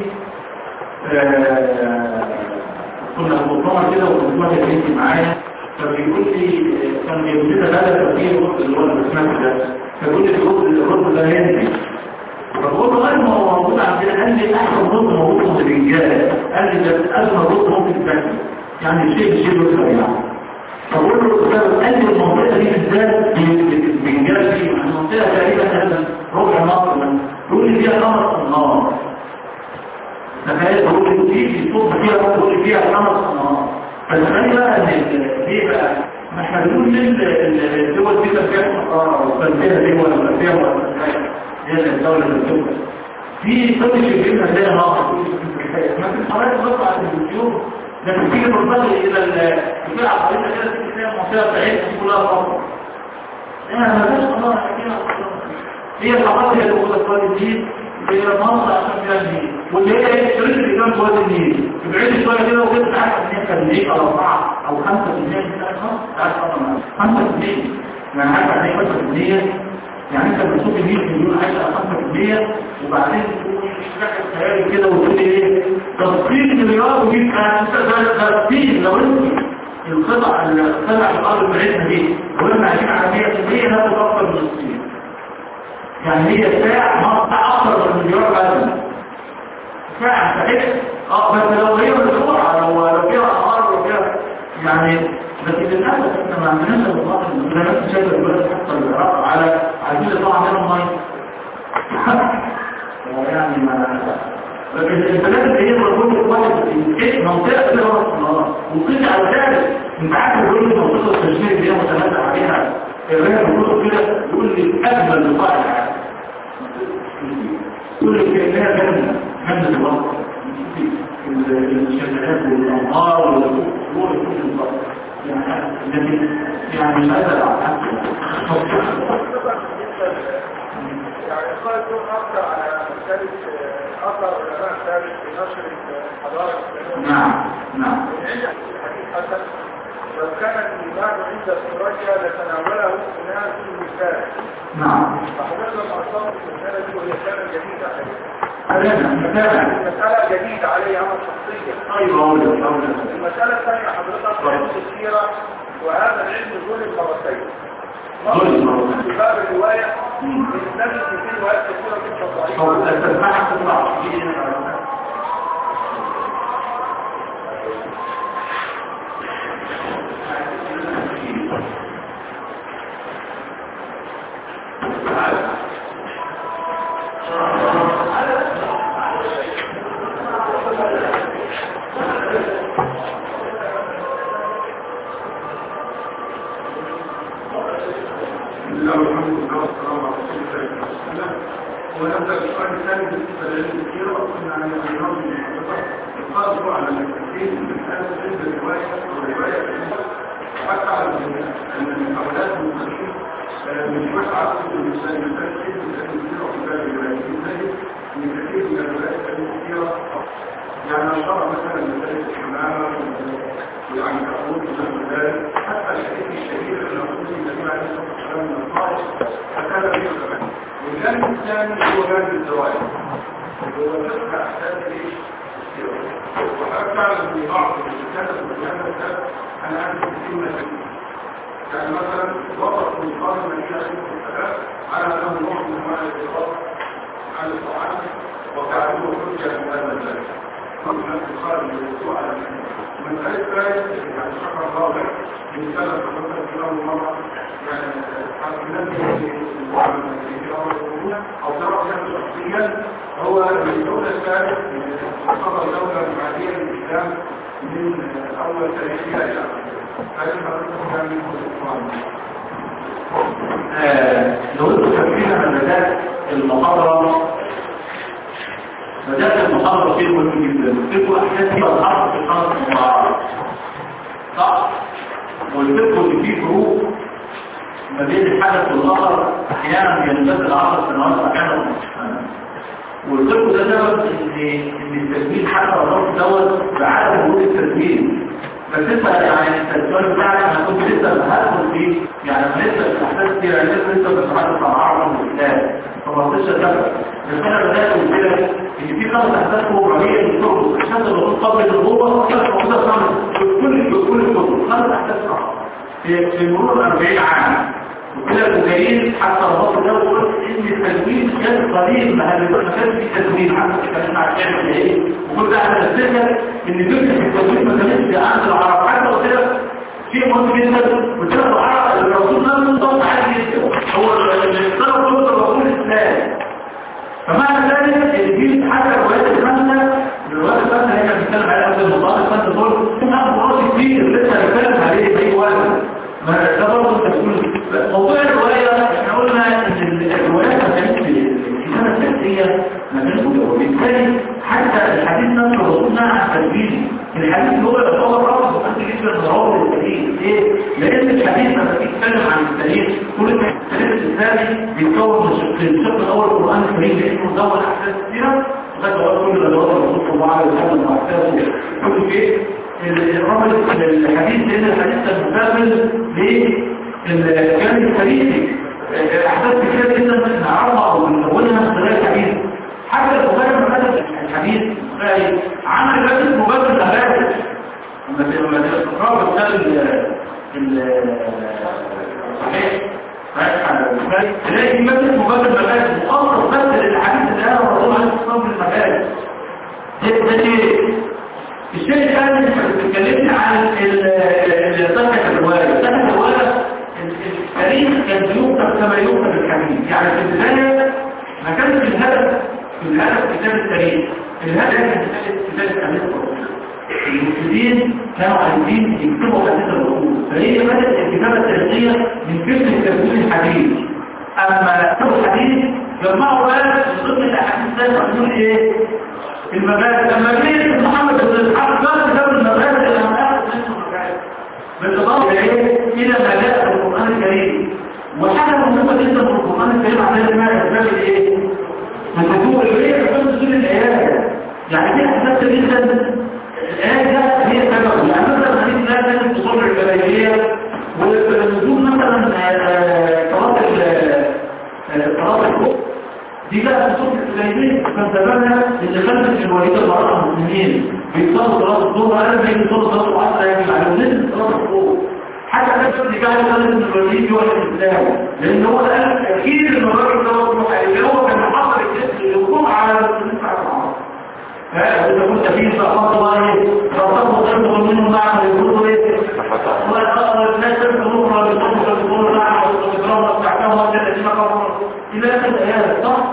[SPEAKER 1] كنا في مطمئة كده وكنت واحد بيتي معايا فبيقول لي كان بيقول لي ثلاثة فيه الرد اللي هو الاسماك ده فبيقول لي الرد الرد ده هندي فبقول له غير ما هو موجود عندنا قال لي احسن رد موجود في الرجاله قال لي ده اجمل رد ممكن تاكل يعني شيء شيء يكسر يعني. فبقول له قال لي المنطقه دي بالذات بالرجاله دي المنطقه تقريبا هذا ربع مصر يقول لي فيها خمس انهار تخيل بقول لي في صوت فيها بقول لي فيها خمس انهار. فالثاني بقى ان ليه بقى ما احنا بنقول ان الدول دي فيها حضاره وفيها دول ولا فيها مؤسسات هي الدوله اللي في كل شيء جدا زي ناقص ما في حضرتك بس على اليوتيوب لكن تيجي تنتقل الى الفئه العقليه كده تلاقي المنطقه بتاعتها كلها فقط يعني ما فيش حضاره حكينا هي الحضاره اللي موجوده في وادي النيل هي المنطقه عشان فيها النيل واللي هي ايه الشريط اللي كان في وادي النيل تبعد شويه كده وكده عارف ان هي كان او أربعة او خمسة في المية من الناس خمسة في المية يعني عارف ان هي خمسة في المية يعني انت بتشوف النيل مليون عايشه على خمسة في المية وبعدين تقول شكل خيالي كده وتقول ايه تفصيل مليار وجيب تفصيل لو انت القطع القطع الارض بتاعتنا دي قلنا عايشين على مية في المية ناخد اكتر من الصين يعني هي ساعه مقطع اكتر من مليار بلد ساعه بتاعتها اه بس لو هي مشروعه لو لو فيها امار وفيها يعني لكن للاسف احنا ما عندناش الوضع اللي نفس شكل البلد حتى العراق على عايزين يطلع عندنا ميه يعني ما لكن البلاد اللي هي موجوده في واحد في منطقه كده ورا وقيت على ذلك انت عارف يقول لي منطقه التشمير اللي هي متنازع عليها الراجل بيقول كده يقول لي اجمل بقاع العالم يقول لي كانها جنه جنه الوطن الشلالات والانهار والبحور كل البحر يعني يعني مش عايز ألعب
[SPEAKER 4] يعني الله يكون أكثر على مسألة أثر علماء ثالث في نشر الحضارة الإسلامية.
[SPEAKER 1] نعم نعم.
[SPEAKER 4] الحديث حسن لو كان الإيمان عند السراجة لتناوله أناس المثال.
[SPEAKER 1] نعم.
[SPEAKER 4] فحضرتك لما أصابت المسألة دي وهي كانت جديدة
[SPEAKER 1] عليها.
[SPEAKER 4] المسألة جديدة عليها أمر شخصية.
[SPEAKER 1] أيوة أولى أولى.
[SPEAKER 4] المسألة الثانية حضرتك علم السيرة وهذا العلم ظلم مرتين.
[SPEAKER 1] ظلم مرتين.
[SPEAKER 4] في باب الرواية النبي في روايات كثيرة جدا ضعيفة.
[SPEAKER 1] هو التسماح تطلع ونبدأ بالسؤال الثاني بالنسبة للعلم الكثيرة وقلنا عن الإمام بن حضرتك القادر على التكثير من هذا العلم الرواية والرواية حتى على المحاولات المختلفة من وسع كل الإنسان مثال كثير من العلم الكثيرة وفي باب الرواية مثال من كثير من الروايات الكثيرة يعني أشار مثلا مثال الحمامة ويعني تقول من ذلك حتى الحديث الشهير اللي نقول النبي عليه الصلاة والسلام من الطائف فكان به كمان والجانب الثاني هو جانب الزواج هو تلك أحساس ليش وحضرتك تعلم من بعض الكتاب والجانب الثالث أنا أعرف كثير من الكتاب يعني مثلا وقف من قال النبي عليه الصلاة والسلام على أنه نوع من أنواع الاضطراب عن الطعام وكانوا حجة من هذا الذلك من الخارج للوضوء على من ذلك يعني شكر الله لك من سنة تفضل في يوم مرة يعني حسنات أو سواء كان شخصيا هو من دولة الثالث صدر دولة معادية للإسلام من أول تاريخها إلى هذه حضرتك كان منه الإسلام. لو أنتم فاكرين من بداية المحاضرة بداية المحاضرة فيه مهم جدا فيه أحيانا فيها الحرب في خمس مقاعدات صح؟ والفقه اللي فيه فروق ما بين الحدث والآخر أحيانا بينتظر عشر سنوات أحيانا والفقه ده سبب إن التسجيل حتى الرفض دوت بعدم وجود التسجيل بس انت يعني السؤال بتاعك انا كنت لسه هدخل فيه يعني لسه الاحداث كتير يعني لسه لسه بتحدث عن عرض الاسلام فمرضيش اتفق بس انا بدات قلت لك ان في خمس احداث كبرى بتخرج عشان الرسول قبل النبوه كانت موجوده خمس في كل في كل الكتب خمس احداث في في مرور أربعين عام وكده الجايين حتى الرسول ده بيقول ان التدوين كان قليل ما كانش في تدوين حتى كان مع الكلام ايه وكل ده احنا نفتكر ان فكره التدوين ما كانتش عند العرب حتى وكده شيء مهم جدا وكده العرب الرسول نفسه ضغط عالي جدا هو اللي اختار كل الرسول الاسلام فمعنى ذلك ان في حتى الروايات الخمسه الروايات الخمسه هي كانت بتتكلم عليها قبل المطار الخمسه دول في مرات كتير لسه بتتكلم عليه زي وقت ما ده برضه تقول موضوع الروايه احنا قلنا ان الروايات ما كانتش الكتابه التاريخيه ما كانتش وبالتالي حتى الحديث نفسه الرسول نهى عن تسجيله الحديث اللي هو يعتبر رفض وانت جدا من رواه التاريخ ليه؟ لان الحديث لما بيتكلم عن التاريخ كل التاريخ الاسلامي بيتكون من شقين الشق الاول القران الكريم لانه دور احداث كثيره لغايه دلوقتي كل الادوات الرسول صلى الله عليه وسلم واحداثه كل شيء الرمز الحديث لان الحديث المقابل للكلام التاريخي احداث كثيره جدا نعرفها ونقولها من خلال الحديث حتى البخاري لما كتب الحديث البخاري عمل بس مبادر الاحداث لما تقرا الكتاب الصحيح رايح على البخاري تلاقي بس مبادر الاحداث مخصص بس للحديث اللي قاله الرسول عليه الصلاه والسلام ده شيء الشيء الثاني اللي بتتكلمنا عن صحة الرواية صحة الرواية التاريخ كان بيوقف كما يوقف الحديث يعني في البداية ما كانش الهدف في الهدف كتاب التاريخ الهدف كان كتاب الحديث المسلمين كانوا عايزين يكتبوا حديث الرسول فهي بدأت الكتابة التاريخية من فكرة تسجيل الحديث أما كتاب الحديث جمعوا بقى من ضمن الأحاديث ده يقولون إيه المبادئ لما جيت محمد بن الحق قال كتاب المبادئ اللي هم اخذ منه المبادئ بالإضافة حاجه اسمها اسباب الايه؟ الفتور اللي هي اسباب نزول الايات. يعني دي حساسه جدا. الايات ده هي سبب. يعني مثلا حديث لا تنسوا الصبر الجبليه ونزول مثلا صلاه صلاه الكفر دي بقى في صوت الجبليه كان سببها ان خلفت الوليد المراه المسلمين بيصلوا صلاه الظهر قال لي بيصلوا صلاه العصر يعني معلومين صلاه الظهر حتى كان في جاي خالد الوليد ولا الاسلام لان هو قال اكيد ان الراجل ده مطلوب عليه هو كان محضر الحكم على المسلمين على العصر فاذا كنت فيه فقط الله فقط تنظر منه معه يقول ايه وقال الناس تنظر بصوت الظهر معه والإكرام بتاعتهم الذين كفروا الى اخر الايات صح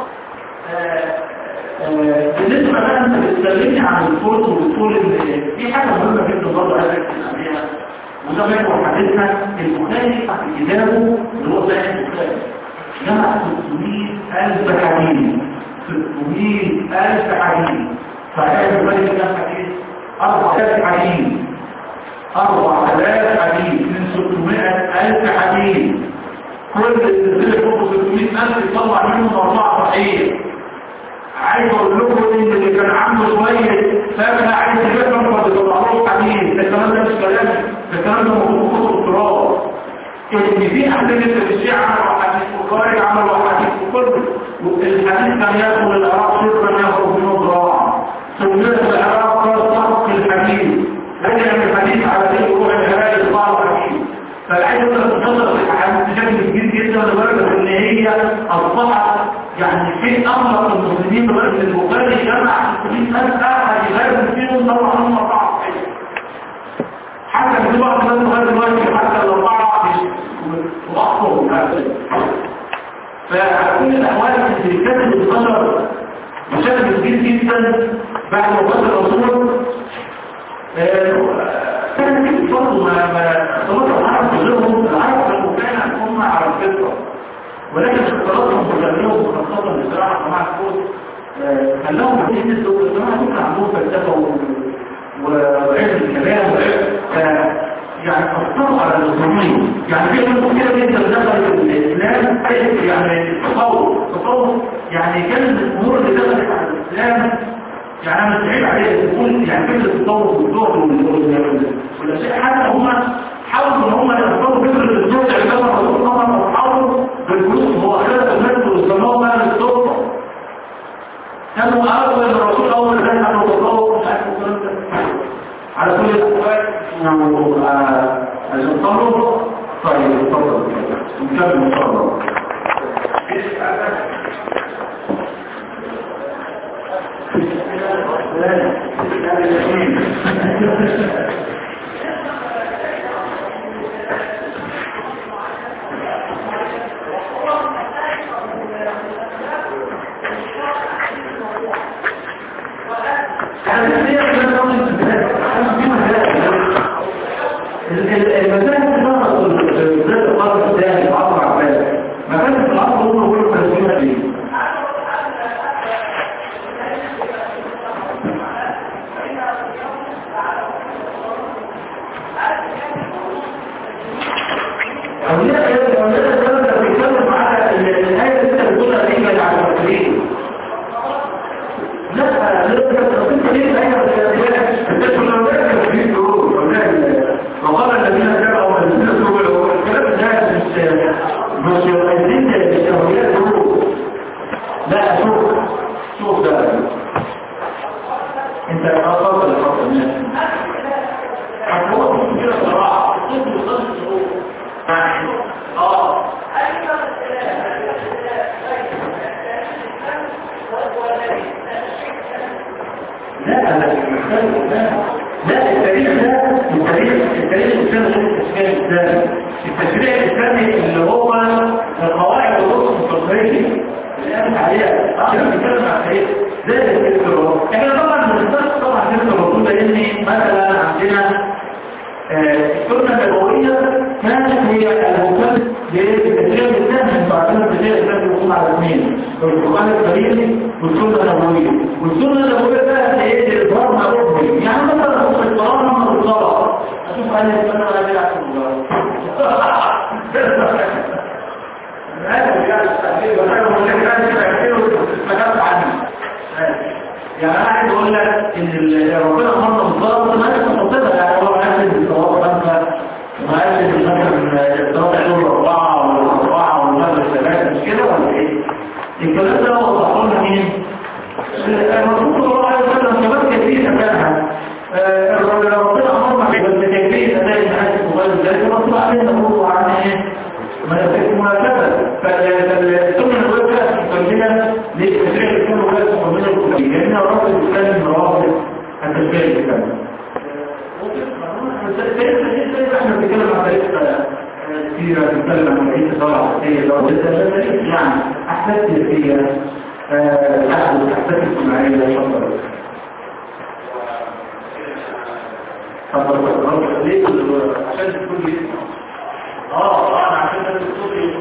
[SPEAKER 1] بالنسبه بقى انت بتكلمني عن الفرص والدخول في حاجه مهمه جدا برضه عايز اركز عليها وده محور حديثنا البخاري في كتابه اللي هو صحيح البخاري جمع ستمائة ألف حديث ستمائة ألف حديث صحيح البخاري كم حديث؟ أربعة آلاف حديث أربعة آلاف حديث من ستمائة ألف حديث كل السلسلة فوق ستمائة ألف يطلع منهم أربعة صحيح. عايز اقول لكم ان اللي كان عنده شويه فاكهه عايز يفهم فبيطلعوا حديث ده الكلام ده مش كلام ده الكلام ده موجود في كتب التراث ان في ادله في الشيعه عملوا حديث وخارج عملوا حديث وكله الحديث كان يدخل العراق شربا يخرج منه ذراعا سميت العراق صدق الحديث رجع الحديث على ذي روح الهلاك يطلع الحديث فالعيد تتصدر في الحديث بشكل كبير جدا لدرجه ان هي اصبحت يعني في أمر المسلمين بغير البخاري جمع ستمائة ألف أحد غير فيهم طبعا هم أربعة حتى في بعض الناس غير الوقت حتى الأربعة وأخطهم هذا فعلى كل الأحوال اللي كانت البشر بشكل كبير جدا بعد وفاة الرسول كانت برضه ما صلاة العرب غيرهم العرب كانوا فعلا هم على الفطرة ولكن اختلاطهم بجميعهم خاصة بصراحة جماعة الكود خلاهم عايزين الدول الجماعة دول عندهم فلسفة وعلم الكلام يعني أثروا على المسلمين يعني في ناس كتير جدا دخلت الإسلام يعني تطور تطور يعني كانت الأمور اللي دخلت على الإسلام يعني أنا مستعيد عليها تقول يعني فكرة التطور والزهد والأشياء حتى هم حاولوا ان هم يختاروا فكره الزهد عندما الرسول طبعا وحاولوا بالفلوس هو خلق الناس والسماء بقى للسلطه كانوا اول من الرسول اول ما كان عنده تطور مش عارف الكلام ده على كل الاحوال انه عشان تطلبوا طيب اتفضل نكمل ان شاء الله هذا يعني يعني انا عايز اقول لك ان ربنا امرنا بالصلاه ما تستطيعها، يعني هو قال الصلاه خمسه وقال مثلا الصلاه تحضر اربعه ولا اربعه والمغرب ثلاثه، مش كده ولا ايه؟ الكلام ده هو وضحه لنا مين؟ الرسول صلى الله عليه وسلم كمان كيفيه ادائها. ربنا امرنا بكيفيه اداء الحاجات وغير ذلك، الرسول علينا نقول عن ايه؟ مناسبة. فالسنة الوجهة تكلمنا للتشريع الكل وجهة تكلمنا الكلية، لأن الرب الإسلام مرافق التشريع الإسلامي. احنا بنتكلم عن تاريخ كثيرة، بنتكلم عن تاريخ الدولة الحسية، يعني أحداث سياسية، أحداث اجتماعية، شطر. فضل ليه عشان تكون ليه اه اه عشان ده الصوتي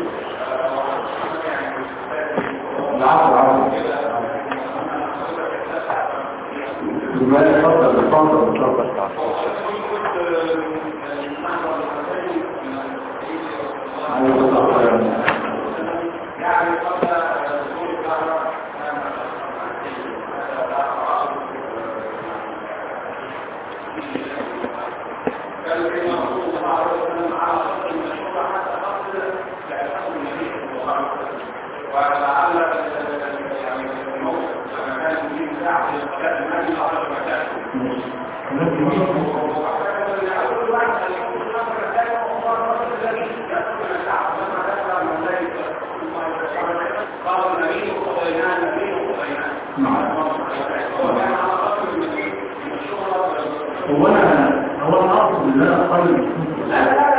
[SPEAKER 1] العفو العفو بالله اتفضل اتفضل اتفضل يعني ولعل يعني الموت لما كان يجيب ساعة للصلاة النبي صلى الله عليه وسلم قال النبي وقضيناه النبي وقضيناه وكان على قدر المدين هو انا هو الاصل اللي انا اقل لا لا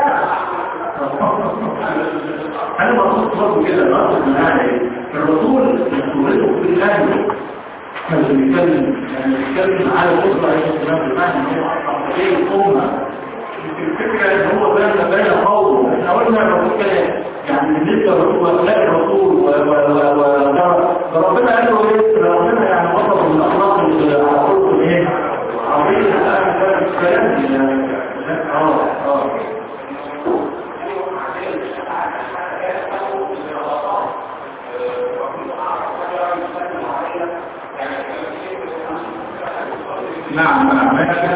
[SPEAKER 1] انا مقصود برضه كده الاصل من ايه الرسول مسؤوليته في الاهل كان بيتكلم يعني بيتكلم على الاسره عليه السلام بمعنى ان هو اصلا ايه الامه الفكره ان هو بين بين قوم احنا قلنا الرسول كده يعني بالنسبه للرسول واخلاق الرسول وربنا قال له ايه ربنا يعني وصف من الاخلاق اللي على خلقه ايه عظيم الكلام اه اه نعم نعم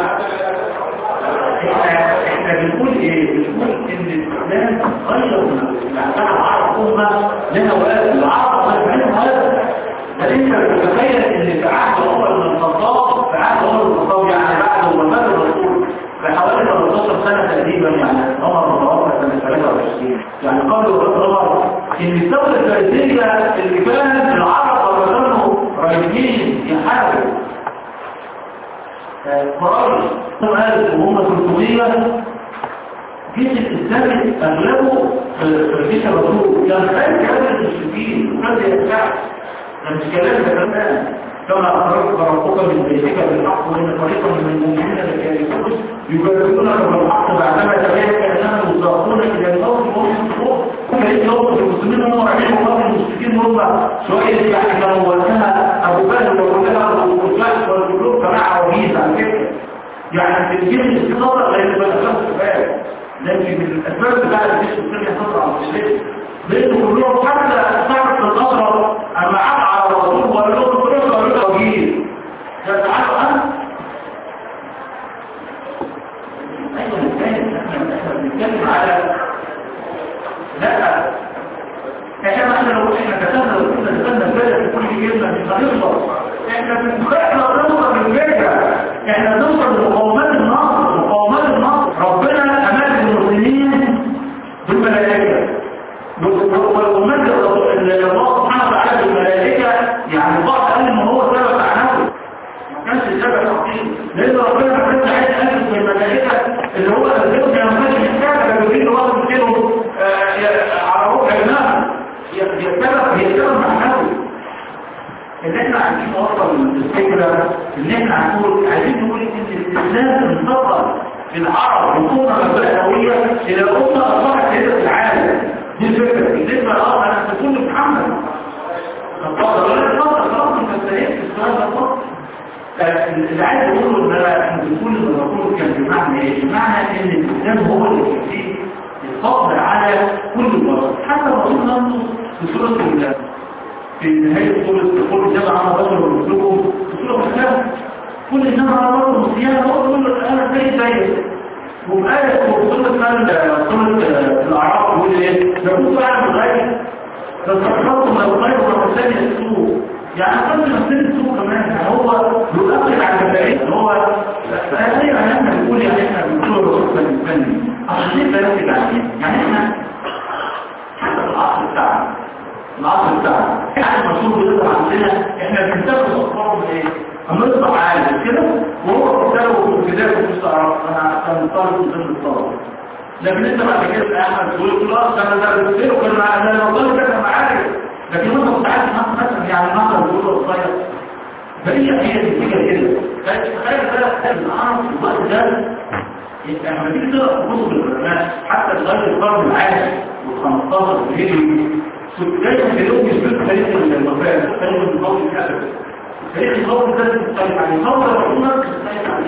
[SPEAKER 1] احنا بنقول ايه بنقول ان الاسلام غير يعني انا اعرف امه لها وقت العرب ما لها وقت فانت تتخيل ان في عهد عمر بن الخطاب في عهد عمر بن الخطاب يعني بعد وفاه الرسول بحوالي ثلاثة عشر سنه تقريبا يعني عمر بن الخطاب سنه ثلاثة وعشرين يعني قبل وفاه عمر ان الدوله الفارسيه اللي كانت العرب كانوا رايحين يحاربوا قرار قال وهم ثلاثمية جيش الإسلامي أغلبه في جيش الرسول كان خارج هذا المشركين وكان يدفع ده مش كلام ده كمان كما أخرجت ربك من بيتك بالحق وإن طريقا من المؤمنين لكارثون يجربونك بالحق بعدما تبين كأنهم يساقون إلى الموت وهم ينصرون هم يتوقف المسلمين هم رايحين وقت المشركين هم شوية يعني كانوا وقتها أبو بكر وكلها والجيش والجنوب جماعة وجيزة على فكرة يعني في الجيش الاستقرار لأن ما الأسباب السباب لكن الأسباب بتاع الجيش الثانية تطلع على الجيش لأنه كلهم حتى صارت النصر أما عاد على الرسول وقال لهم كلهم قالوا له وجيز تعالوا أنا أيضا الثاني احنا بنتكلم على لا احنا احنا لو احنا كتبنا لو كنا كتبنا البلد في كل كلمة مش هنوصل احنا احنا بنوصل للفكرة احنا بنوصل لمقاومات النصر مقاومات النصر ربنا أمد المسلمين بالملائكة والأمد الله سبحانه وتعالى بالملائكة يعني الله قال ان هو سبب عنه ما كانش سبب حقيقي لأن ربنا ما كانش عايز ألف بالملائكة اللي هو الزوج ما كانش محتاج كانوا بيجوا واحد كيلو على ربع الماء يتبع يتبع معنوي ان احنا عايزين نوصل الفكره ان احنا هنقول عايزين نقول ان الاسلام انتقل في العرب من امه بدويه الى امه اصبحت سيده العالم دي الفكره بالنسبه للارض انا تكون محمد اتفضل ولا اتفضل خلاص انت انتهيت في السؤال ده خلاص اللي عايز اقوله ان انا احنا بنقول ان الرسول كان بمعنى ايه؟ بمعنى ان الاسلام هو اللي فيه الفضل على كل البشر حتى الرسول نفسه في سوره في نهايه سوره يقول جمع انا بشر ومثلكم وصوله بالكلام كل إنما على مرض المسيان هو يقول لك أنا زي زي وبآية وصولة صولة الأعراف يقول إيه لابد أعمل غير تتخطوا من الغير ومساني السوء يعني قبل مساني السوء كمان يعني هو يؤكد على الكفائين هو هذه أنا بنقول يعني إحنا بنقول الرسول الإسلامي عشان ليه بيأكد عليه يعني إحنا العصر بتاعنا العصر بتاعنا يعني المشهور بيطلع عندنا إحنا بنتابع الأخبار من إيه أما يطلع عالي كده وهو بيتابعه في البداية في المستعرف أنا كان طالب من ضمن الطلب لكن انت بعد كده احمد تقول خلاص انا ده بصير وكان انا والله كده معايا لكن انت كنت عارف مثلا يعني مثلا تقول له صغير فايش هي الفكره كده تخيل بقى العرب في الوقت ده يبقى لما تيجي تقرا كتب العلماء حتى لغايه القرن العاشر والخمستاشر الهجري دايما بيقولوا يثبتوا تاريخ المفاهيم تاريخ النظام الاساسي تاريخ النظام الاساسي مختلف عن النظام الرسول مختلف عن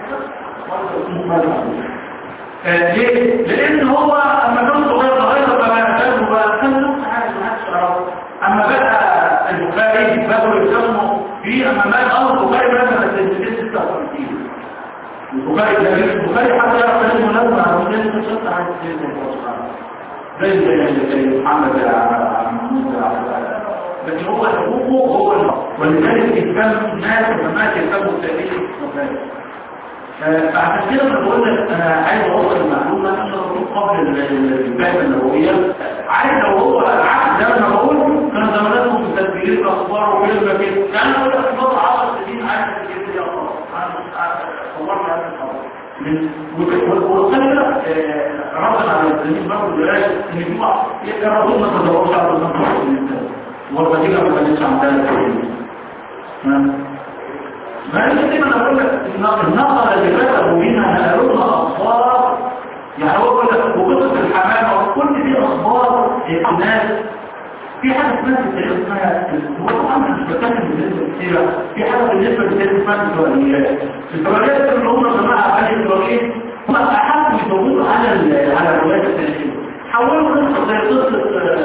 [SPEAKER 1] ايه ليه؟ لأن هو أما كان صغير صغير فما كان وبقى كان نص حاجة ما حدش يعرفه أما بقى البخاري بدأوا يسموا فيه أما مات أمر البخاري بدأ من ستة وخمسين البخاري البخاري حتى يعرف أنه مناسبة على مسلم تشتت عن سيدنا زي زي محمد محمود لكن هو حقوقه هو ولذلك يهتم الناس وما يهتموا بتاريخ البخاري فعشان كده انا بقول لك انا عايز اوصل المعلومه ان الرسول قبل البعثه النبويه عايز لو هو عكس ده انا بقول كان زماناتهم في تسجيل الاخبار وكلمه كده يعني اقول لك فضل عشر سنين عايز كده يا الله انا صورت هذا الخبر وخلينا ربنا على التلميذ برضه بلاش ان هو الرسول ما تدورش على المنطقه الانسان والرجل ما كانش عندها ما هي دايما اقول لك النقله اللي كتبوا منها نقلوها اخبار يعني هو يقول لك وقصه الحمامه وكل دي اخبار الناس في حاجه اسمها التاريخ اسمها هو طبعا مش بتكلم بالنسبه للسيره في حاجه بالنسبه للتاريخ اسمها الاسرائيليات الاسرائيليات اللي هم جماعه بني اسرائيل هم احبوا يدوروا على على الروايات التاريخيه حولوا قصه زي قصه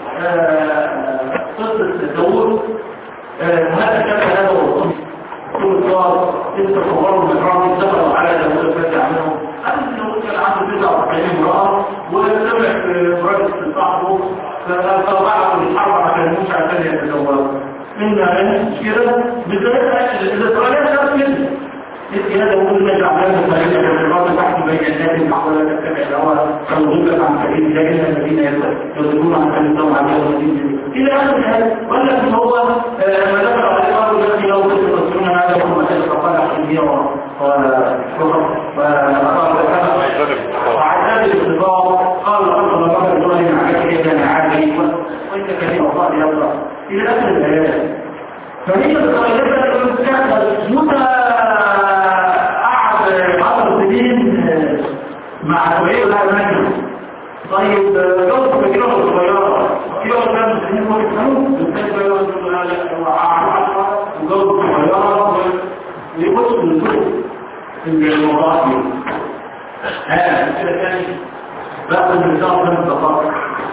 [SPEAKER 1] قصه داوود وهذا كان هذا هو كل صار انت صوروا المحرام دخلوا على دولة فتح عنهم أنت لو كان عنده تسعة وتسعين امرأة ويتبع في مرادة صاحبه فطبعوا الحرب على الموسى عشان يتزوجوا منها مش كده بالذات الإسرائيليات كانت كده مثل هذا يقول لك عملنا فريقا بالرابط تحت بين الناس المحاولة تتبع الهوى توضيبك عن فريق جاهزة الذين يضربون عن فريق الدولة عن الدين إلى آخر هذا ولكن هو لما ذكر على الإقرار التي لو كنت تذكرون هذا هو مسألة فقال حلمية وقال وعذاب الاختبار قال لقد ضربك الدولة مع كثير كان عادي وانت كثير وقال يطلع إلى آخر الآيات فهي الإسرائيلية المستقبل متى مع شوية ولا مجلس طيب جوز بجرة صغيرة كيلو كان مسلمين هو يفهموا بالنسبة يقول لا لا هو عشرة وجوز صغيرة ويبص من الجوز في الموضوعات دي ها كده تاني بقى النظام من الضغط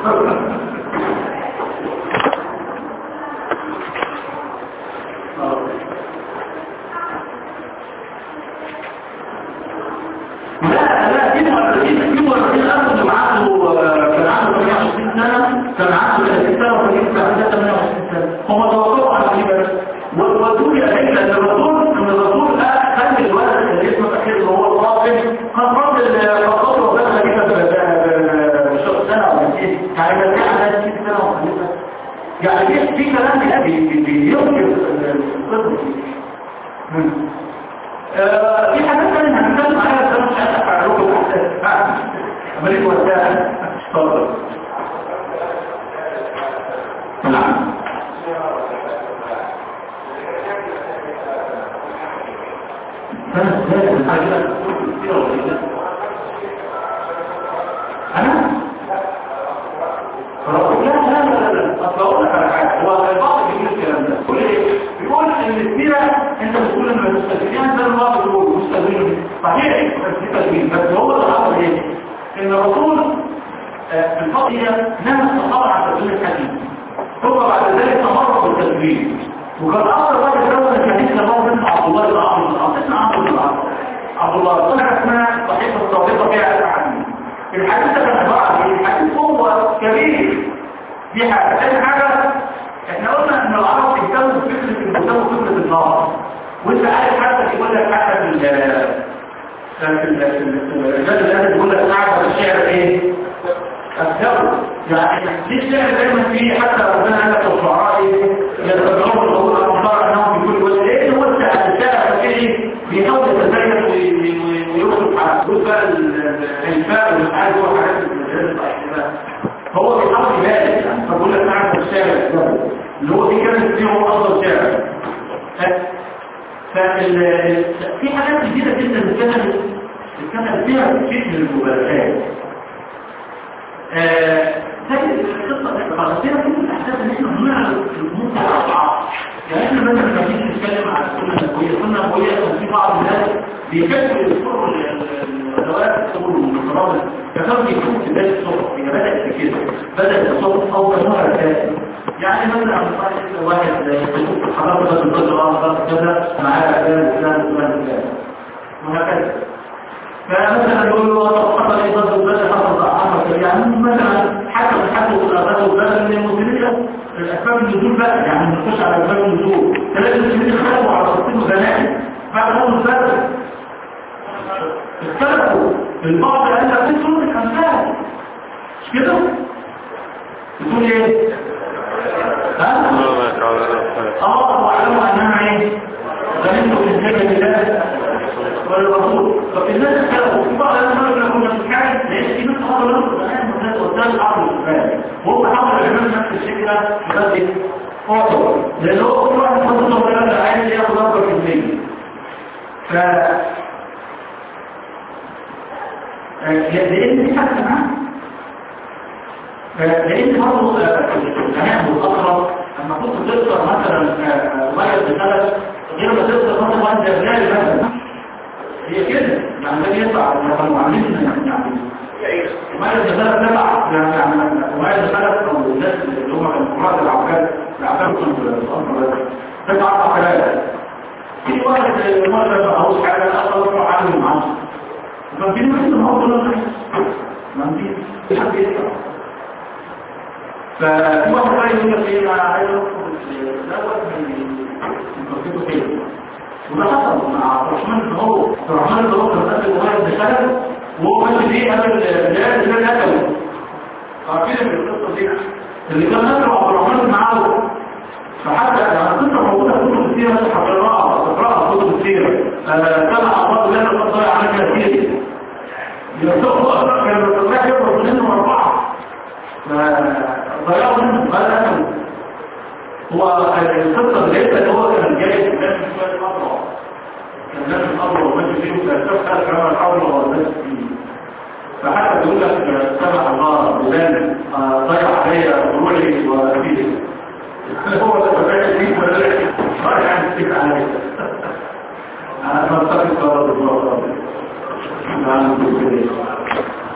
[SPEAKER 1] لا لا دي مؤرخين في مؤرخين أخذوا معاه كان عنده ثمانية وعشرين سنة كان عنده ثلاثين سنة وكان عنده ثمانية وعشرين سنة هم توقفوا على كده بس والرسول يقول أن الرسول أن الرسول خلى الولد اللي اسمه تحيل اللي هو القاسم كان قبل القاسم وبدأ كده بشهر سنة أو اثنين يعني كان على ستين سنة وخمسة يعني في كلام بيذكر القسم في حاجات ثانيه هنتكلم عليها بس مش هتفع لكم عمليه وسائل اتفضل نعم انا لا لا لا لا اصل اقول لك على حاجه هو البعض بيقول الكلام ده بيقول ان السيره انت بتقول ان المستشفيان ده الواقع دول مستشفيين صحيح بس بس هو اللي حصل ايه ان الرسول في القضيه نام الصحابه على تسليم الحديث ثم بعد ذلك امر بالتسليم وكان أكثر واحد كون الحديث لما بنت عبد الله بن عمرو بن العاص اسمه عبد الله عبد الله طلع اسمها صحيفة الصادقة فيها ألف حديث. الحديث كان عبارة عن الحديث هو كبير. دي حاجة ثاني حاجة احنا قلنا ان العرب بيهتموا بفكرة بيهتموا بفكرة النار وانت عارف حتى يقول لك حتى في الرجال اللي بيقول لك قاعدة الشعر ايه؟ الدولة يعني ليه الشعر دايما فيه حتى ربنا قال لك الشعراء يتبعون القول الأمطار أنهم بكل وجه لأن هو الشعر الفكري بيحاول يتزين ويوصف على حدود بقى الإنفاق والمش عارف هو حاجات الإنفاق هو بيحاول يبالغ يعني فبقول لك قاعدة الشعر الدولة اللي هو دي كانت فيه هو أفضل شعر ففي حاجات كتيرة جدا اتكتبت اتكتب فيها كتير من المبالغات زي القصة دي فغسينا كل الأحداث اللي احنا بنعرف الأمور الأضعاف يعني احنا مثلا لما نيجي نتكلم عن السنة النبوية السنة النبوية كان في بعض الناس بيكتبوا الصور الأدوات الصور والمصطلحات فكانوا بيكتبوا في بداية الصور هي بدأت كده بدأت الصور أول مرة كانت يعني مثلا عن صحيح واحد يشوف حضارة بس البدر أخذ كذا معاه أجال وفلان وفلان وفلان وهكذا فمثلا يقول له حصل ايه ضد البلد حصل ضعفها يعني مثلا حتى حتى الأغاثة والبلد من المسلمين الأسباب النزول بقى يعني نخش على أسباب النزول ثلاثة المسلمين خلقوا على فلسطين وزنائي بعد أول البلد اختلفوا البعض قال لك في سنة الأمثال مش كده؟ بتقول ايه؟ ها؟ اه واعلموا انها ايه؟ غنمتوا في الزكاة لله والرسول ففي الناس اختلفوا في بعض الناس اللي كنا بنتكلم لان في ناس حاولوا ينظروا الان والناس قدام العقل الاسلامي وهو حاول يعمل نفس الفكره بس ايه؟ فاضل لان هو كل واحد عنده صبر عايز ياخد اكبر في المية ف لان دي حاجه معاه لان برضه الكلام والاقرب لما كنت تقدر مثلا ميه بثلاث غير ما تقدر مثلا واحد جبلاني مثلا هي كده يعني ده يطلع كانوا عاملين يعني ميه بثلاث تبع يعني ميه بثلاث او الناس اللي هم كانوا قراء العقاد العقاد كانوا تبع عقاد في واحد مره ما هوش حاجه اصلا راح عامل معاه فكان في ناس الموضوع ما فيش حد يطلع ففي واحد رأي يقول لك ايه انا عايز اطلب الاول من تركيبه خير وده حصل مع عبد الرحمن بن عوف عبد الرحمن بن عوف كان قبل مغير بشلل وهو ماشي فيه قبل البلاد اللي كان قتله عارفين من القصه دي اللي كان قتله عبد الرحمن بن عوف فحتى القصه موجوده في كتب السيره بس هتقراها هتقراها في كتب السيره سمع الله لا تقطع عنك كثير يرتقوا اصلا كانوا بيطلعوا يضربوا منهم اربعه فضيعوا منه قال أنه هو القصة اللي اللي هو كان جاي كان شوية أضرع كان لازم أضرع وماشي فيه وكان كمان الحول والناس فيه فحتى تقول لك سمع الله بلان ضيع علي ضروعي وفيه هو اللي تفاعل فيه ولا لا ما يعني تفكر عليه أنا أتمنى الله بالله